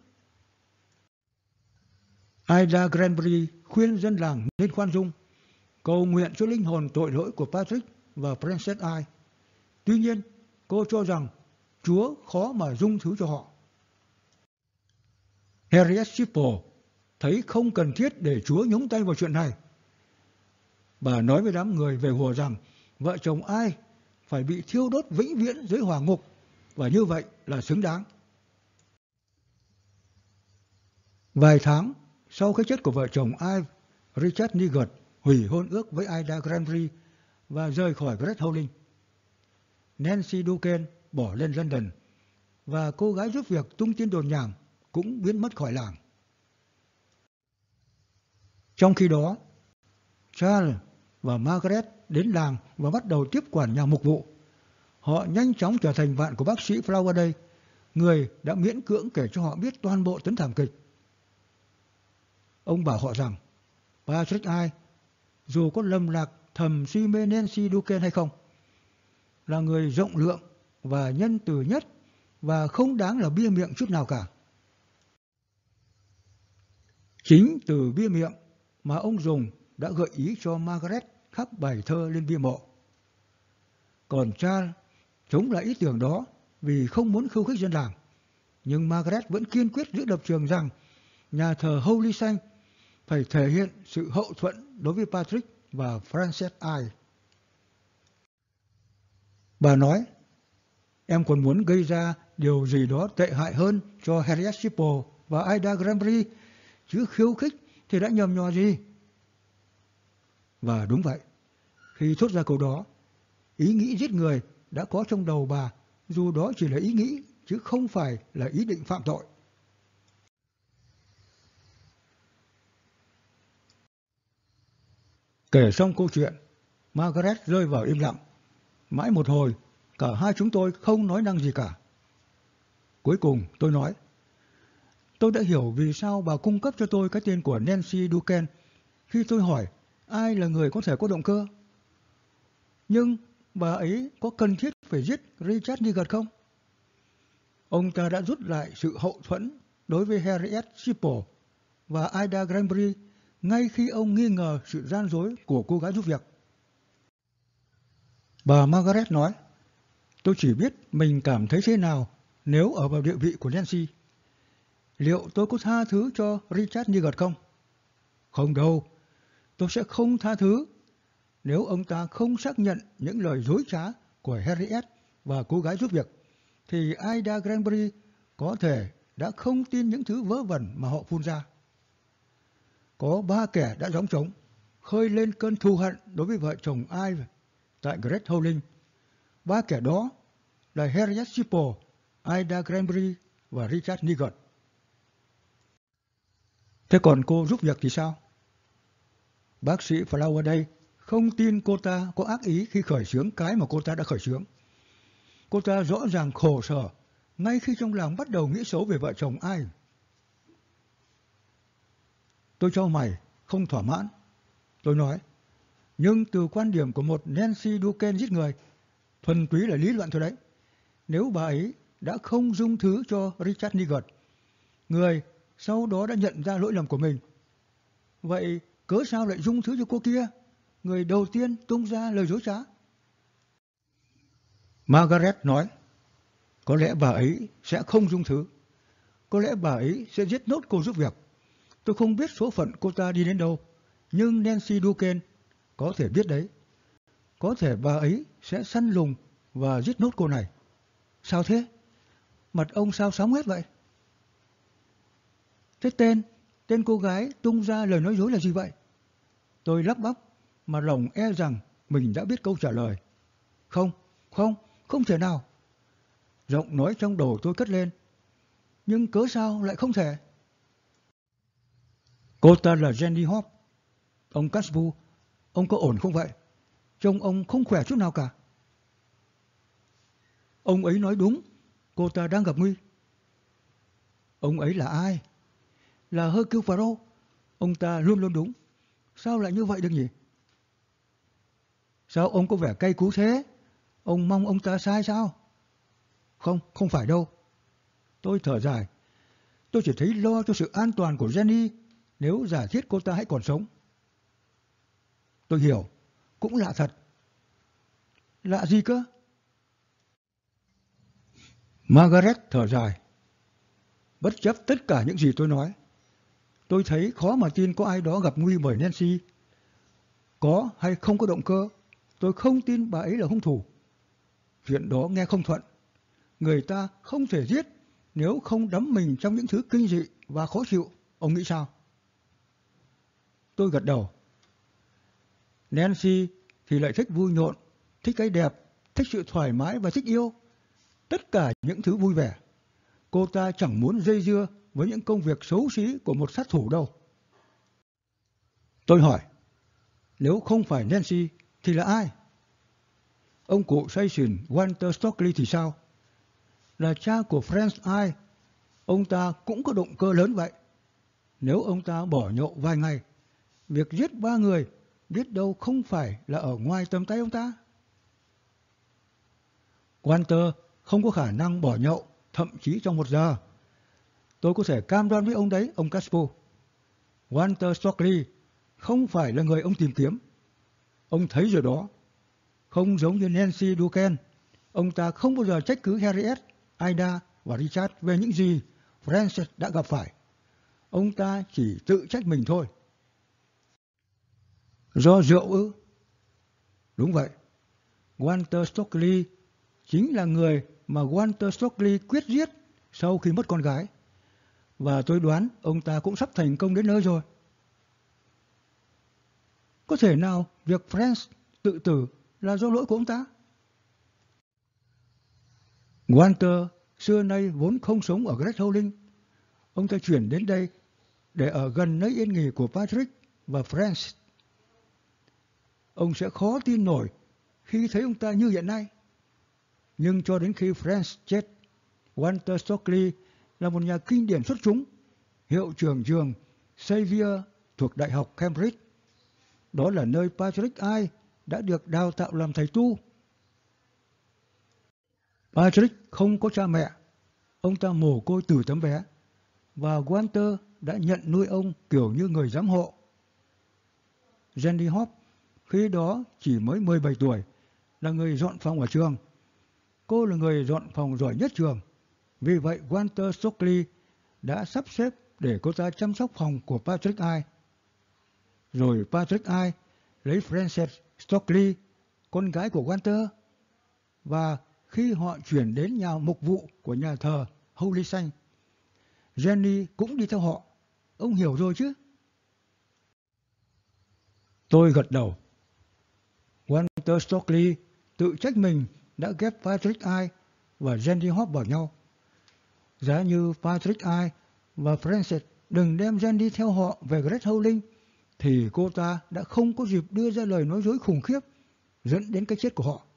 Ida Granbury khuyên dân làng nên khoan dung, cầu nguyện cho linh hồn tội lỗi của Patrick và Princess Ai. Tuy nhiên, cô cho rằng Chúa khó mà dung thứ cho họ. Harriet Shipple thấy không cần thiết để Chúa nhúng tay vào chuyện này. Bà nói với đám người về hùa rằng vợ chồng Ai phải bị thiêu đốt vĩnh viễn dưới hỏa ngục, và như vậy là xứng đáng. Vài tháng sau cái chết của vợ chồng Ai, Richard Niggard hủy hôn ước với Ida Granbury và rời khỏi Great Howling. Nancy Duquesne bỏ lên London, và cô gái giúp việc tung tin đồn nhảm cũng biến mất khỏi làng. Trong khi đó, Charles và Margaret đến làng và bắt đầu tiếp quản nhà mục vụ. Họ nhanh chóng trở thành bạn của bác sĩ Flower đây, người đã miễn cưỡng kể cho họ biết toàn bộ tấn thảm kịch. Ông bảo họ rằng Patrick Ai, dù có lầm lạc thầm si mê Nancy Duquesne hay không, là người rộng lượng và nhân từ nhất và không đáng là bia miệng chút nào cả. Chính từ bia miệng mà ông dùng đã gợi ý cho Margaret khắc bài thơ lên bia mộ. Còn Charles chống lại ý tưởng đó vì không muốn khiêu khích dân làng, nhưng Margaret vẫn kiên quyết giữ lập trường rằng nhà thờ Holy Saint phải thể hiện sự hậu thuẫn đối với Patrick và Frances Ai. Bà nói, em còn muốn gây ra điều gì đó tệ hại hơn cho Harriet Chapel và Ida Granbury, chứ khiêu khích thì đã nhầm nhò gì. Và đúng vậy, khi thốt ra câu đó, ý nghĩ giết người đã có trong đầu bà, dù đó chỉ là ý nghĩ chứ không phải là ý định phạm tội. Kể xong câu chuyện, Margaret rơi vào im lặng. Mãi một hồi, cả hai chúng tôi không nói năng gì cả. Cuối cùng tôi nói, tôi đã hiểu vì sao bà cung cấp cho tôi cái tên của Nancy Duquesne khi tôi hỏi ai là người có thể có động cơ. Nhưng bà ấy có cần thiết phải giết Richard Nigat không? Ông ta đã rút lại sự hậu thuẫn đối với Harriet Chapel và Ida Granbury ngay khi ông nghi ngờ sự gian dối của cô gái giúp việc. Bà Margaret nói, tôi chỉ biết mình cảm thấy thế nào nếu ở vào địa vị của Nancy. Liệu tôi có tha thứ cho Richard Nigat không? Không đâu, tôi sẽ không tha thứ nếu ông ta không xác nhận những lời dối trá của Harriet và cô gái giúp việc, thì Ida Granbury có thể đã không tin những thứ vớ vẩn mà họ phun ra. Có ba kẻ đã gióng trống, khơi lên cơn thù hận đối với vợ chồng Ai tại Great Howling. Ba kẻ đó là Harriet Chapel, Ida Granbury và Richard Nigat. Thế còn cô giúp việc thì sao? Bác sĩ Flower đây không tin cô ta có ác ý khi khởi xướng cái mà cô ta đã khởi xướng. Cô ta rõ ràng khổ sở ngay khi trong làng bắt đầu nghĩ xấu về vợ chồng Ai. Tôi chau mày, không thỏa mãn. Tôi nói, nhưng từ quan điểm của một Nancy Duquesne giết người, thuần túy là lý luận thôi đấy. Nếu bà ấy đã không dung thứ cho Richard Nigat, người sau đó đã nhận ra lỗi lầm của mình, vậy cớ sao lại dung thứ cho cô kia, người đầu tiên tung ra lời dối trá? Margaret nói, có lẽ bà ấy sẽ không dung thứ. Có lẽ bà ấy sẽ giết nốt cô giúp việc. Tôi không biết số phận cô ta đi đến đâu, nhưng Nancy Duquesne có thể biết đấy. Có thể bà ấy sẽ săn lùng và giết nốt cô này. Sao thế? Mặt ông sao sóng hết vậy? Thế tên, tên cô gái tung ra lời nói dối là gì vậy? Tôi lắp bắp, mà lòng e rằng mình đã biết câu trả lời. Không, không, không thể nào. Giọng nói trong đầu tôi cất lên. Nhưng cớ sao lại không thể? Cô ta là Jenny Hope. Ông Casbu, ông có ổn không vậy? Trông ông không khỏe chút nào cả. Ông ấy nói đúng, cô ta đang gặp nguy. Ông ấy là ai? Là Hercule Poirot. Ông ta luôn luôn đúng. Sao lại như vậy được nhỉ? Sao ông có vẻ cay cú thế? Ông mong ông ta sai sao? Không, không phải đâu. Tôi thở dài. Tôi chỉ thấy lo cho sự an toàn của Jenny nếu giả thiết cô ta hãy còn sống. Tôi hiểu. Cũng lạ thật. Lạ gì cơ? Margaret thở dài. Bất chấp tất cả những gì tôi nói, tôi thấy khó mà tin có ai đó gặp nguy bởi Nancy. Có hay không có động cơ, tôi không tin bà ấy là hung thủ. Chuyện đó nghe không thuận. Người ta không thể giết nếu không đắm mình trong những thứ kinh dị và khó chịu. Ông nghĩ sao? Tôi gật đầu. Nancy thì lại thích vui nhộn, thích cái đẹp, thích sự thoải mái và thích yêu. Tất cả những thứ vui vẻ. Cô ta chẳng muốn dây dưa với những công việc xấu xí của một sát thủ đâu. Tôi hỏi, nếu không phải Nancy thì là ai? Ông cụ Station Walter Stockley thì sao? Là cha của Franz Ai. Ông ta cũng có động cơ lớn vậy. Nếu ông ta bỏ nhậu vài ngày, việc giết ba người biết đâu không phải là ở ngoài tầm tay ông ta. Walter không có khả năng bỏ nhậu, thậm chí trong một giờ. Tôi có thể cam đoan với ông đấy, ông Caspo. Walter Stockley không phải là người ông tìm kiếm. Ông thấy rồi đó. Không giống như Nancy Duquesne, ông ta không bao giờ trách cứ Harriet, Ida và Richard về những gì Frances đã gặp phải. Ông ta chỉ tự trách mình thôi. Do rượu ư? Đúng vậy. Walter Stockley chính là người mà Walter Stockley quyết giết sau khi mất con gái. Và tôi đoán ông ta cũng sắp thành công đến nơi rồi. Có thể nào việc Frances tự tử là do lỗi của ông ta? Walter xưa nay vốn không sống ở Great Howling. Ông ta chuyển đến đây để ở gần nơi yên nghỉ của Patrick và Frances. Ông sẽ khó tin nổi khi thấy ông ta như hiện nay. Nhưng cho đến khi Frances chết, Walter Stockley là một nhà kinh điển xuất chúng, hiệu trưởng trường Xavier thuộc Đại học Cambridge. Đó là nơi Patrick Ai đã được đào tạo làm thầy tu. Patrick không có cha mẹ, ông ta mồ côi từ tấm bé, và Walter đã nhận nuôi ông kiểu như người giám hộ. Jenny Hope khi đó chỉ mới mười bảy tuổi, là người dọn phòng ở trường. Cô là người dọn phòng giỏi nhất trường. Vì vậy Walter Stockley đã sắp xếp để cô ta chăm sóc phòng của Patrick Ai. Rồi Patrick Ai lấy Frances Stockley, con gái của Walter, và khi họ chuyển đến nhà mục vụ của nhà thờ Holy Saint, Jenny cũng đi theo họ. Ông hiểu rồi chứ? Tôi gật đầu. Walter Stockley tự trách mình đã ghép Patrick Ai và Jenny Hope vào nhau. Giá như Patrick Ai và Frances đừng đem Jenny theo họ về Great Howling, thì cô ta đã không có dịp đưa ra lời nói dối khủng khiếp dẫn đến cái chết của họ.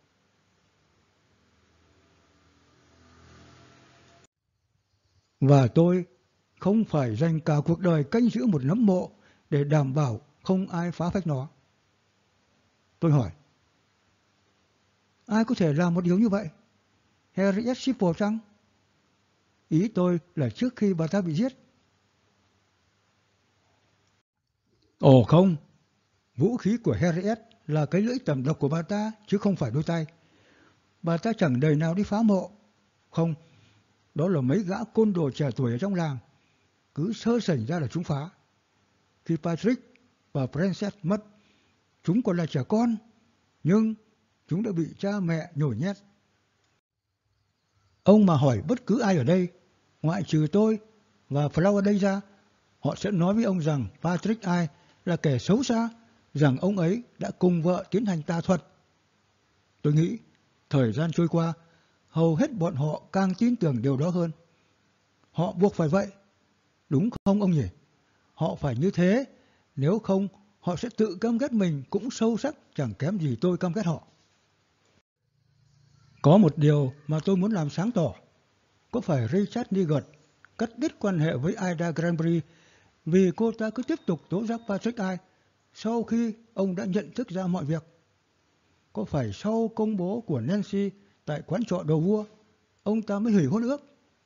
Và tôi không phải dành cả cuộc đời canh giữ một nấm mộ để đảm bảo không ai phá phách nó. Tôi hỏi, ai có thể làm một điều như vậy? Harriet Shipple chăng? Ý tôi là trước khi bà ta bị giết. Ồ không, vũ khí của Harriet là cái lưỡi tẩm độc của bà ta, chứ không phải đôi tay. Bà ta chẳng đời nào đi phá mộ. Không, đó là mấy gã côn đồ trẻ tuổi ở trong làng. Cứ sơ sẩy ra là chúng phá. Khi Patrick và Frances mất, chúng còn là trẻ con, nhưng chúng đã bị cha mẹ nhồi nhét. Ông mà hỏi bất cứ ai ở đây, ngoại trừ tôi và Flower ở đây ra, họ sẽ nói với ông rằng Patrick Ai là kẻ xấu xa, rằng ông ấy đã cùng vợ tiến hành tà thuật. Tôi nghĩ, thời gian trôi qua, hầu hết bọn họ càng tin tưởng điều đó hơn. Họ buộc phải vậy, đúng không ông nhỉ? Họ phải như thế, nếu không họ sẽ tự căm ghét mình cũng sâu sắc chẳng kém gì tôi căm ghét họ. Có một điều mà tôi muốn làm sáng tỏ. Có phải Richard Niggard cắt đứt quan hệ với Ida Granbury vì cô ta cứ tiếp tục tố giác Patrick Ai sau khi ông đã nhận thức ra mọi việc? Có phải sau công bố của Nancy tại quán trọ Đầu Vua, ông ta mới hủy hôn ước?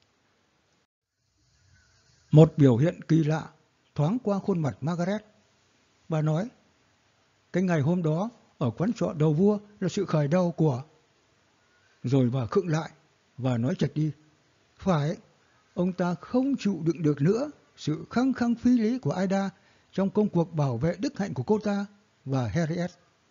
Một biểu hiện kỳ lạ thoáng qua khuôn mặt Margaret. Bà nói, cái ngày hôm đó ở quán trọ Đầu Vua là sự khởi đầu của... Rồi bà khựng lại và nói chạch đi. Phải, ông ta không chịu đựng được nữa sự khăng khăng phi lý của Ida trong công cuộc bảo vệ đức hạnh của cô ta và Harriet.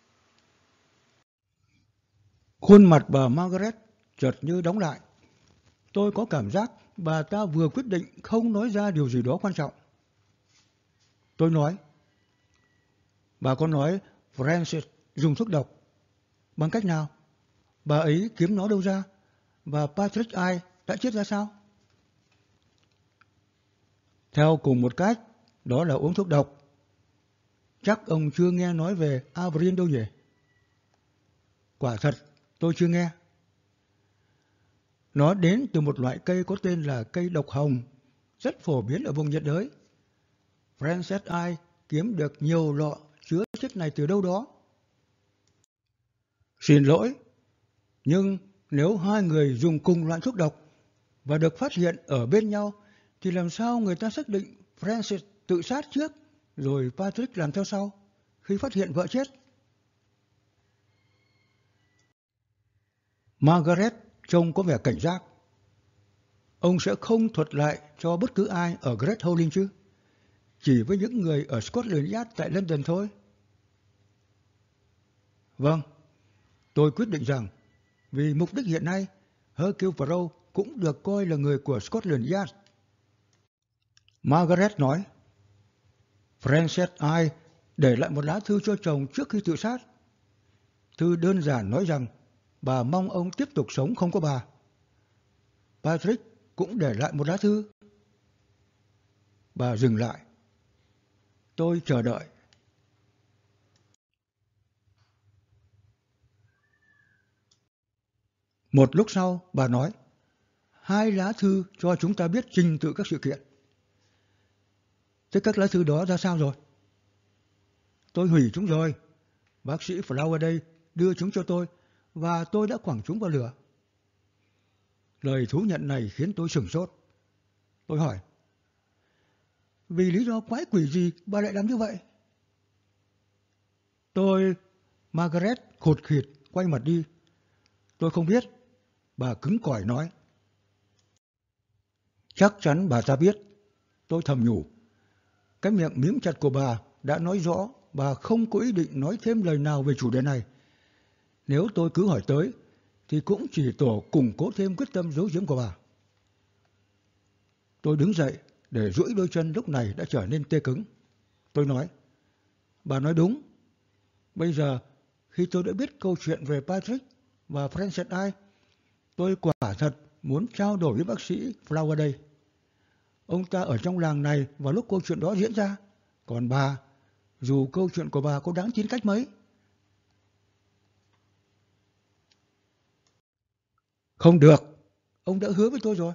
Khuôn mặt bà Margaret chợt như đóng lại. Tôi có cảm giác bà ta vừa quyết định không nói ra điều gì đó quan trọng. Tôi nói, bà có nói Frances dùng thuốc độc. Bằng cách nào? Bà ấy kiếm nó đâu ra? Và Patrick Ai đã chết ra sao? Theo cùng một cách, đó là uống thuốc độc. Chắc ông chưa nghe nói về Avril đâu nhỉ? Quả thật, tôi chưa nghe. Nó đến từ một loại cây có tên là cây độc hồng, rất phổ biến ở vùng nhiệt đới. Frances I kiếm được nhiều lọ chứa chất này từ đâu đó. Xin lỗi, nhưng nếu hai người dùng cùng loại thuốc độc và được phát hiện ở bên nhau, thì làm sao người ta xác định Frances tự sát trước, rồi Patrick làm theo sau khi phát hiện vợ chết? Margaret trông có vẻ cảnh giác. Ông sẽ không thuật lại cho bất cứ ai ở Great Howling chứ? Chỉ với những người ở Scotland Yard tại London thôi. Vâng, tôi quyết định rằng vì mục đích hiện nay, Hercule Poirot cũng được coi là người của Scotland Yard. Margaret nói, Frances I để lại một lá thư cho chồng trước khi tự sát. Thư đơn giản nói rằng bà mong ông tiếp tục sống không có bà. Patrick cũng để lại một lá thư. Bà dừng lại. Tôi chờ đợi. Một lúc sau, bà nói, hai lá thư cho chúng ta biết trình tự các sự kiện. Thế các lá thư đó ra sao rồi? Tôi hủy chúng rồi. Bác sĩ Flower đưa chúng cho tôi, và tôi đã quẳng chúng vào lửa. Lời thú nhận này khiến tôi sửng sốt. Tôi hỏi, vì lý do quái quỷ gì bà lại làm như vậy? Tôi... Margaret khụt khịt quay mặt đi. Tôi không biết. Bà cứng cỏi nói. Chắc chắn bà ta biết. Tôi thầm nhủ. Cái miệng miếm chặt của bà đã nói rõ bà không có ý định nói thêm lời nào về chủ đề này. Nếu tôi cứ hỏi tới, thì cũng chỉ tổ củng cố thêm quyết tâm giấu giếm của bà. Tôi đứng dậy để duỗi đôi chân lúc này đã trở nên tê cứng. Tôi nói, bà nói đúng. Bây giờ, khi tôi đã biết câu chuyện về Patrick và Frances I, tôi quả thật muốn trao đổi với bác sĩ Flower. Ông ta ở trong làng này vào lúc câu chuyện đó diễn ra. Còn bà, dù câu chuyện của bà có đáng tin cách mấy. Không được, ông đã hứa với tôi rồi.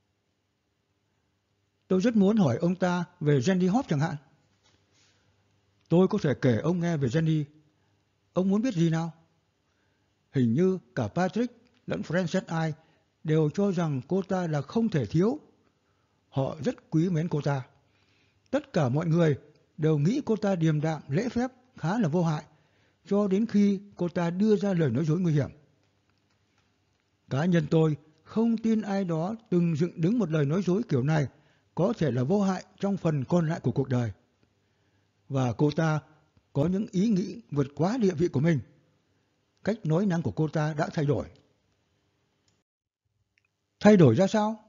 Tôi rất muốn hỏi ông ta về Jenny Hop chẳng hạn. Tôi có thể kể ông nghe về Jenny. Ông muốn biết gì nào? Hình như cả Patrick lẫn Frances I đều cho rằng cô ta là không thể thiếu. Họ rất quý mến cô ta. Tất cả mọi người đều nghĩ cô ta điềm đạm, lễ phép, khá là vô hại, cho đến khi cô ta đưa ra lời nói dối nguy hiểm. Cá nhân tôi không tin ai đó từng dựng đứng một lời nói dối kiểu này có thể là vô hại trong phần còn lại của cuộc đời. Và cô ta có những ý nghĩ vượt quá địa vị của mình. Cách nói năng của cô ta đã thay đổi. Thay đổi ra sao?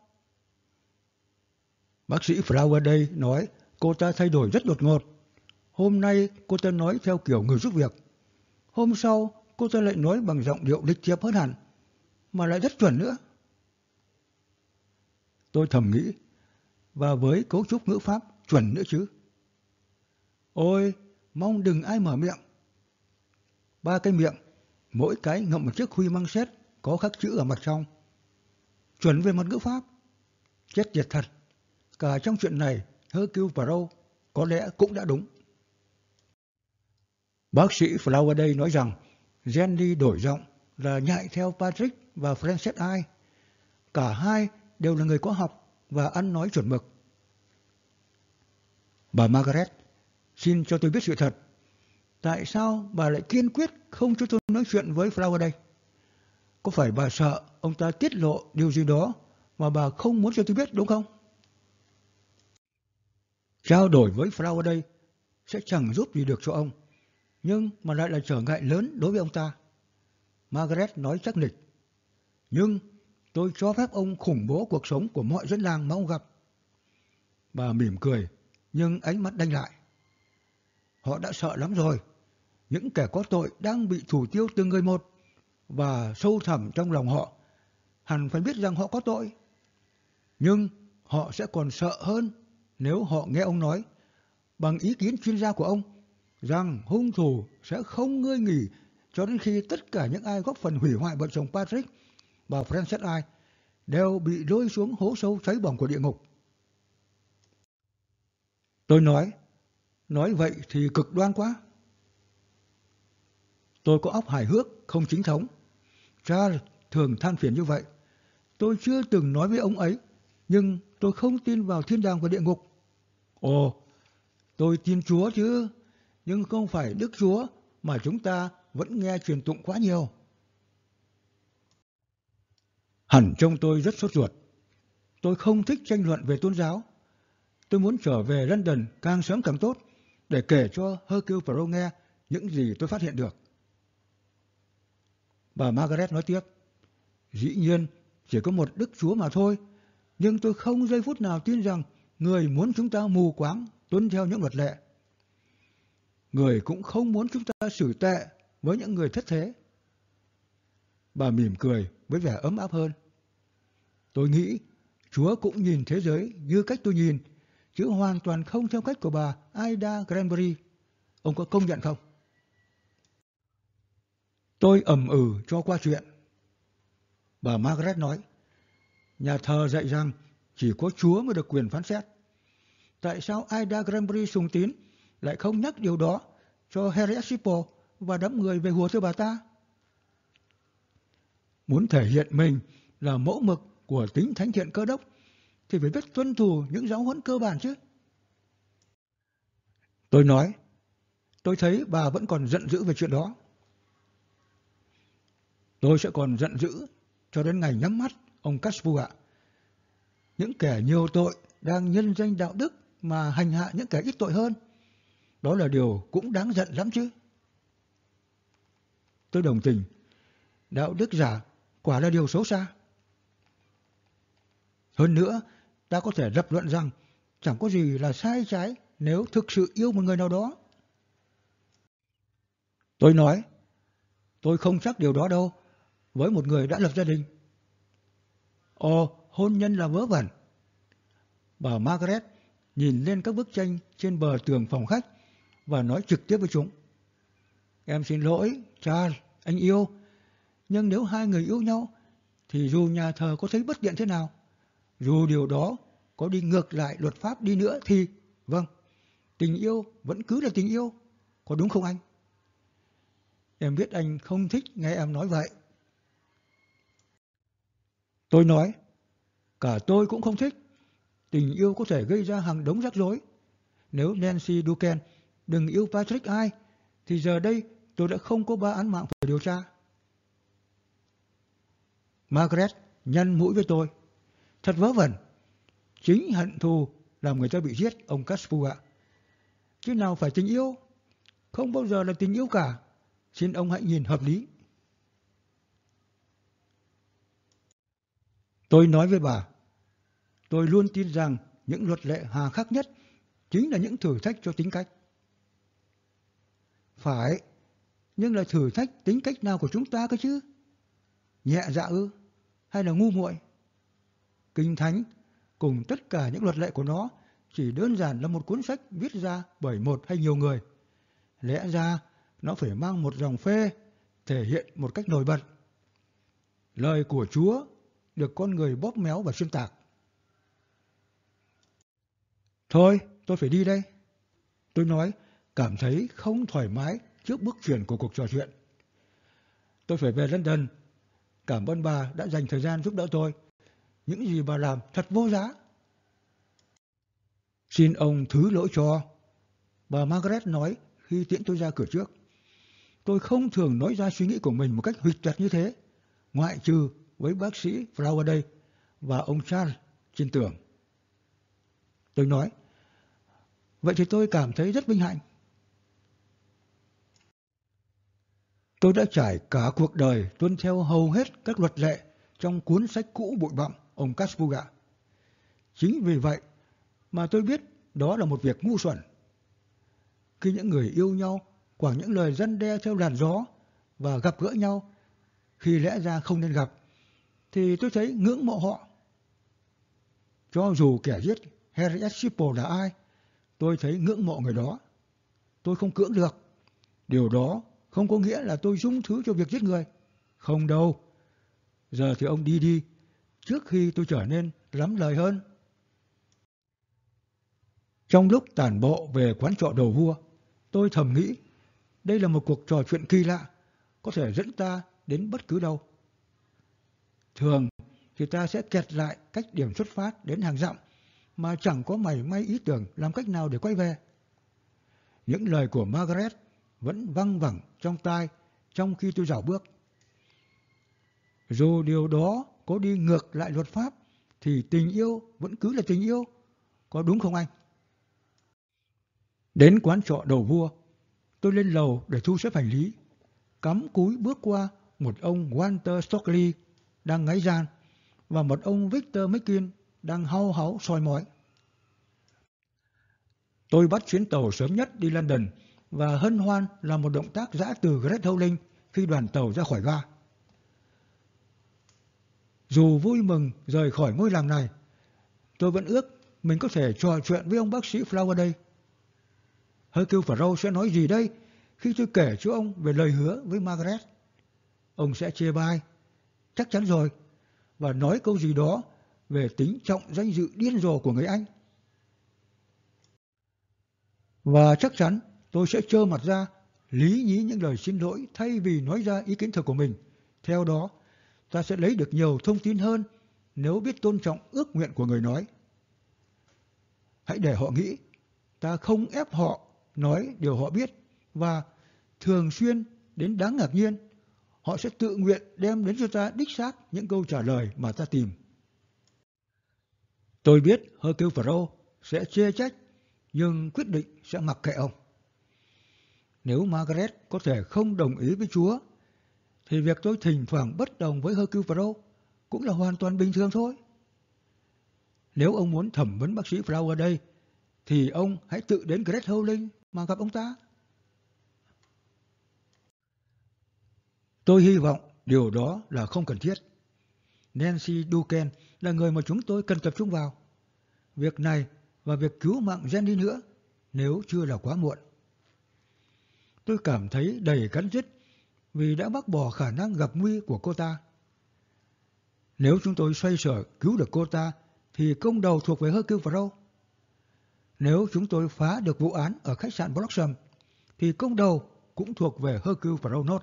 Bác sĩ Flower nói cô ta thay đổi rất đột ngột. Hôm nay cô ta nói theo kiểu người giúp việc. Hôm sau cô ta lại nói bằng giọng điệu lịch thiệp hơn hẳn, mà lại rất chuẩn nữa. Tôi thầm nghĩ, và với cấu trúc ngữ pháp chuẩn nữa chứ. Ôi, mong đừng ai mở miệng. Ba cái miệng, mỗi cái ngậm một chiếc khuy măng sét có khắc chữ ở mặt trong. Chuẩn về mặt ngữ pháp. Chết tiệt thật. Cả trong chuyện này, Hercule Poirot có lẽ cũng đã đúng. Bác sĩ Flower nói rằng Jenny đổi giọng là nhại theo Patrick và Frances I. Cả hai đều là người có học và ăn nói chuẩn mực. Bà Margaret, xin cho tôi biết sự thật. Tại sao bà lại kiên quyết không cho tôi nói chuyện với Flower? Có phải bà sợ ông ta tiết lộ điều gì đó mà bà không muốn cho tôi biết đúng không? Trao đổi với Flower sẽ chẳng giúp gì được cho ông, nhưng mà lại là trở ngại lớn đối với ông ta. Margaret nói chắc nịch. Nhưng tôi cho phép ông khủng bố cuộc sống của mọi dân làng mà ông gặp. Bà mỉm cười, nhưng ánh mắt đanh lại. Họ đã sợ lắm rồi. Những kẻ có tội đang bị thủ tiêu từng người một, và sâu thẳm trong lòng họ hẳn phải biết rằng họ có tội. Nhưng họ sẽ còn sợ hơn nếu họ nghe ông nói, bằng ý kiến chuyên gia của ông, rằng hung thủ sẽ không ngơi nghỉ cho đến khi tất cả những ai góp phần hủy hoại vợ chồng Patrick và Frances I đều bị lôi xuống hố sâu cháy bỏng của địa ngục. Tôi nói, nói vậy thì cực đoan quá. Tôi có óc hài hước, không chính thống. Charles thường than phiền như vậy. Tôi chưa từng nói với ông ấy, nhưng tôi không tin vào thiên đàng và địa ngục. Ồ, tôi tin Chúa chứ, nhưng không phải Đức Chúa mà chúng ta vẫn nghe truyền tụng quá nhiều. Hẳn trông tôi rất sốt ruột. Tôi không thích tranh luận về tôn giáo. Tôi muốn trở về London càng sớm càng tốt để kể cho Hercule Poirot nghe những gì tôi phát hiện được. Bà Margaret nói tiếp, dĩ nhiên chỉ có một Đức Chúa mà thôi, nhưng tôi không giây phút nào tin rằng người muốn chúng ta mù quáng tuân theo những luật lệ. Người cũng không muốn chúng ta xử tệ với những người thất thế. Bà mỉm cười với vẻ ấm áp hơn. Tôi nghĩ Chúa cũng nhìn thế giới như cách tôi nhìn, chứ hoàn toàn không theo cách của bà Ida Granbury. Ông có công nhận không? Tôi ầm ừ cho qua chuyện. Bà Margaret nói, nhà thờ dạy rằng chỉ có Chúa mới được quyền phán xét. Tại sao Ida Granbury sùng tín lại không nhắc điều đó cho Harriet Shipple và đám người về hùa theo bà ta? Muốn thể hiện mình là mẫu mực của tính thánh thiện Cơ Đốc thì phải biết tuân thủ những giáo huấn cơ bản chứ. Tôi nói, tôi thấy bà vẫn còn giận dữ về chuyện đó. Tôi sẽ còn giận dữ cho đến ngày nhắm mắt, ông Caspu ạ. Những kẻ nhiều tội đang nhân danh đạo đức mà hành hạ những kẻ ít tội hơn. Đó là điều cũng đáng giận lắm chứ. Tôi đồng tình. Đạo đức giả quả là điều xấu xa. Hơn nữa, ta có thể lập luận rằng chẳng có gì là sai trái nếu thực sự yêu một người nào đó. Tôi nói, tôi không chắc điều đó đâu với một người đã lập gia đình. Ồ, hôn nhân là vớ vẩn. Bà Margaret nhìn lên các bức tranh trên bờ tường phòng khách và nói trực tiếp với chúng. Em xin lỗi, Charles, anh yêu. Nhưng nếu hai người yêu nhau, thì dù nhà thờ có thấy bất tiện thế nào, dù điều đó có đi ngược lại luật pháp đi nữa thì, vâng, tình yêu vẫn cứ là tình yêu. Có đúng không anh? Em biết anh không thích nghe em nói vậy. Tôi nói, cả tôi cũng không thích. Tình yêu có thể gây ra hàng đống rắc rối. Nếu Nancy Ducan đừng yêu Patrick ai, thì giờ đây tôi đã không có ba án mạng phải điều tra. Margaret nhăn mũi với tôi. Thật vớ vẩn. Chính hận thù làm người ta bị giết, ông Caspu ạ. Chứ nào phải tình yêu. Không bao giờ là tình yêu cả. Xin ông hãy nhìn hợp lý. Tôi nói với bà, tôi luôn tin rằng những luật lệ hà khắc nhất chính là những thử thách cho tính cách. Phải, nhưng là thử thách tính cách nào của chúng ta cơ chứ? Nhẹ dạ ư? Hay là ngu muội? Kinh Thánh cùng tất cả những luật lệ của nó chỉ đơn giản là một cuốn sách viết ra bởi một hay nhiều người. Lẽ ra nó phải mang một dòng phê thể hiện một cách nổi bật. Lời của Chúa được con người bóp méo và xuyên tạc. Thôi, tôi phải đi đây. Tôi nói, cảm thấy không thoải mái trước bước chuyển của cuộc trò chuyện. Tôi phải về London. Cảm ơn bà đã dành thời gian giúp đỡ tôi. Những gì bà làm thật vô giá. Xin ông thứ lỗi cho. Bà Margaret nói khi tiễn tôi ra cửa trước. Tôi không thường nói ra suy nghĩ của mình một cách huỵch toẹt như thế, ngoại trừ với bác sĩ Flower và ông Charles trên tường. Tôi nói, vậy thì tôi cảm thấy rất vinh hạnh. Tôi đã trải cả cuộc đời tuân theo hầu hết các luật lệ trong cuốn sách cũ bụi bặm, ông Caspuga. Chính vì vậy mà tôi biết đó là một việc ngu xuẩn. Khi những người yêu nhau quảng những lời răn đe theo làn gió và gặp gỡ nhau khi lẽ ra không nên gặp, thì tôi thấy ngưỡng mộ họ. Cho dù kẻ giết Harriet Shipple là ai, tôi thấy ngưỡng mộ người đó. Tôi không cưỡng được. Điều đó không có nghĩa là tôi dung thứ cho việc giết người. Không đâu. Giờ thì ông đi đi, trước khi tôi trở nên lắm lời hơn. Trong lúc tản bộ về quán trọ đầu vua, tôi thầm nghĩ, đây là một cuộc trò chuyện kỳ lạ, có thể dẫn ta đến bất cứ đâu. Thường thì ta sẽ kẹt lại cách điểm xuất phát đến hàng dặm, mà chẳng có mảy may ý tưởng làm cách nào để quay về. Những lời của Margaret vẫn văng vẳng trong tai trong khi tôi dạo bước. Dù điều đó có đi ngược lại luật pháp, thì tình yêu vẫn cứ là tình yêu, có đúng không anh? Đến quán trọ đầu vua, tôi lên lầu để thu xếp hành lý, cắm cúi bước qua một ông Walter Stockley đang ngáy gian và một ông Victor McKean đang hau háu soi mói. Tôi bắt chuyến tàu sớm nhất đi London và hân hoan làm một động tác giã từ Great Howling khi đoàn tàu ra khỏi ga. Dù vui mừng rời khỏi ngôi làng này, tôi vẫn ước mình có thể trò chuyện với ông bác sĩ Flower đây. Hercule Poirot sẽ nói gì đây khi tôi kể cho ông về lời hứa với Margaret? Ông sẽ chê bai, chắc chắn rồi, và nói câu gì đó về tính trọng danh dự điên rồ của người Anh. Và chắc chắn tôi sẽ trơ mặt ra, lý nhí những lời xin lỗi thay vì nói ra ý kiến thật của mình. Theo đó, ta sẽ lấy được nhiều thông tin hơn nếu biết tôn trọng ước nguyện của người nói. Hãy để họ nghĩ, ta không ép họ nói điều họ biết, và thường xuyên đến đáng ngạc nhiên, họ sẽ tự nguyện đem đến cho ta đích xác những câu trả lời mà ta tìm. Tôi biết Hercule Poirot sẽ chê trách, nhưng quyết định sẽ mặc kệ ông. Nếu Margaret có thể không đồng ý với Chúa, thì việc tôi thỉnh thoảng bất đồng với Hercule Poirot cũng là hoàn toàn bình thường thôi. Nếu ông muốn thẩm vấn bác sĩ Flower đây, thì ông hãy tự đến Great Howling mà gặp ông ta. Tôi hy vọng điều đó là không cần thiết. Nancy Duncan là người mà chúng tôi cần tập trung vào. Việc này và việc cứu mạng Jenny nữa, nếu chưa là quá muộn. Tôi cảm thấy đầy cắn rứt vì đã bác bỏ khả năng gặp nguy của cô ta. Nếu chúng tôi xoay sở cứu được cô ta, thì công đầu thuộc về Hercule Poirot. Nếu chúng tôi phá được vụ án ở khách sạn Blossom, thì công đầu cũng thuộc về Hercule Poirot nốt.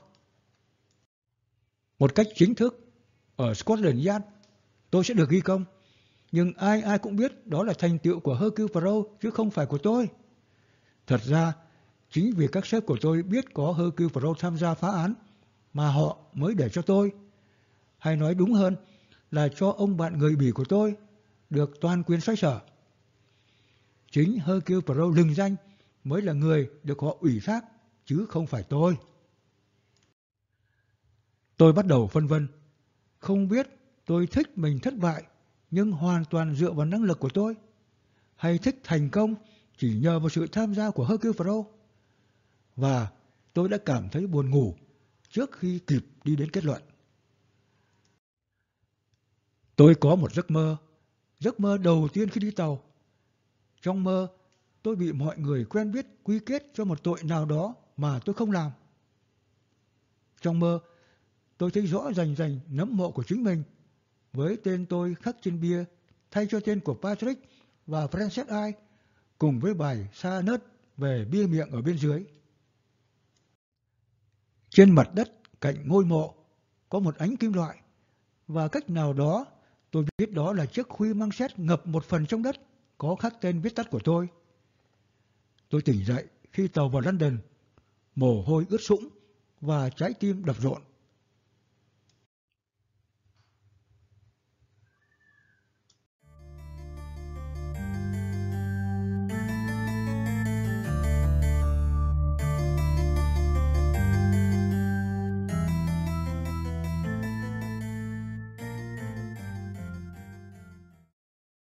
Một cách chính thức, ở Scotland Yard, tôi sẽ được ghi công, nhưng ai ai cũng biết đó là thành tựu của Hercule Poirot chứ không phải của tôi. Thật ra, chính vì các sếp của tôi biết có Hercule Poirot tham gia phá án, mà họ mới để cho tôi, hay nói đúng hơn là cho ông bạn người Bỉ của tôi, được toàn quyền xoay sở. Chính Hercule Poirot lừng danh mới là người được họ ủy thác, chứ không phải tôi. Tôi bắt đầu phân vân, không biết tôi thích mình thất bại nhưng hoàn toàn dựa vào năng lực của tôi, hay thích thành công chỉ nhờ vào sự tham gia của Hercule Poirot. Và tôi đã cảm thấy buồn ngủ trước khi kịp đi đến kết luận. Tôi có một giấc mơ, giấc mơ đầu tiên khi đi tàu. Trong mơ, tôi bị mọi người quen biết quy kết cho một tội nào đó mà tôi không làm. Trong mơ, tôi thấy rõ rành rành nấm mộ của chính mình, với tên tôi khắc trên bia thay cho tên của Patrick và Frances Ai, cùng với bài sa nớt về bia miệng ở bên dưới. Trên mặt đất cạnh ngôi mộ có một ánh kim loại, và cách nào đó tôi biết đó là chiếc khuy măng sét ngập một phần trong đất, có khắc tên viết tắt của tôi. Tôi tỉnh dậy khi tàu vào London, mồ hôi ướt sũng và trái tim đập rộn.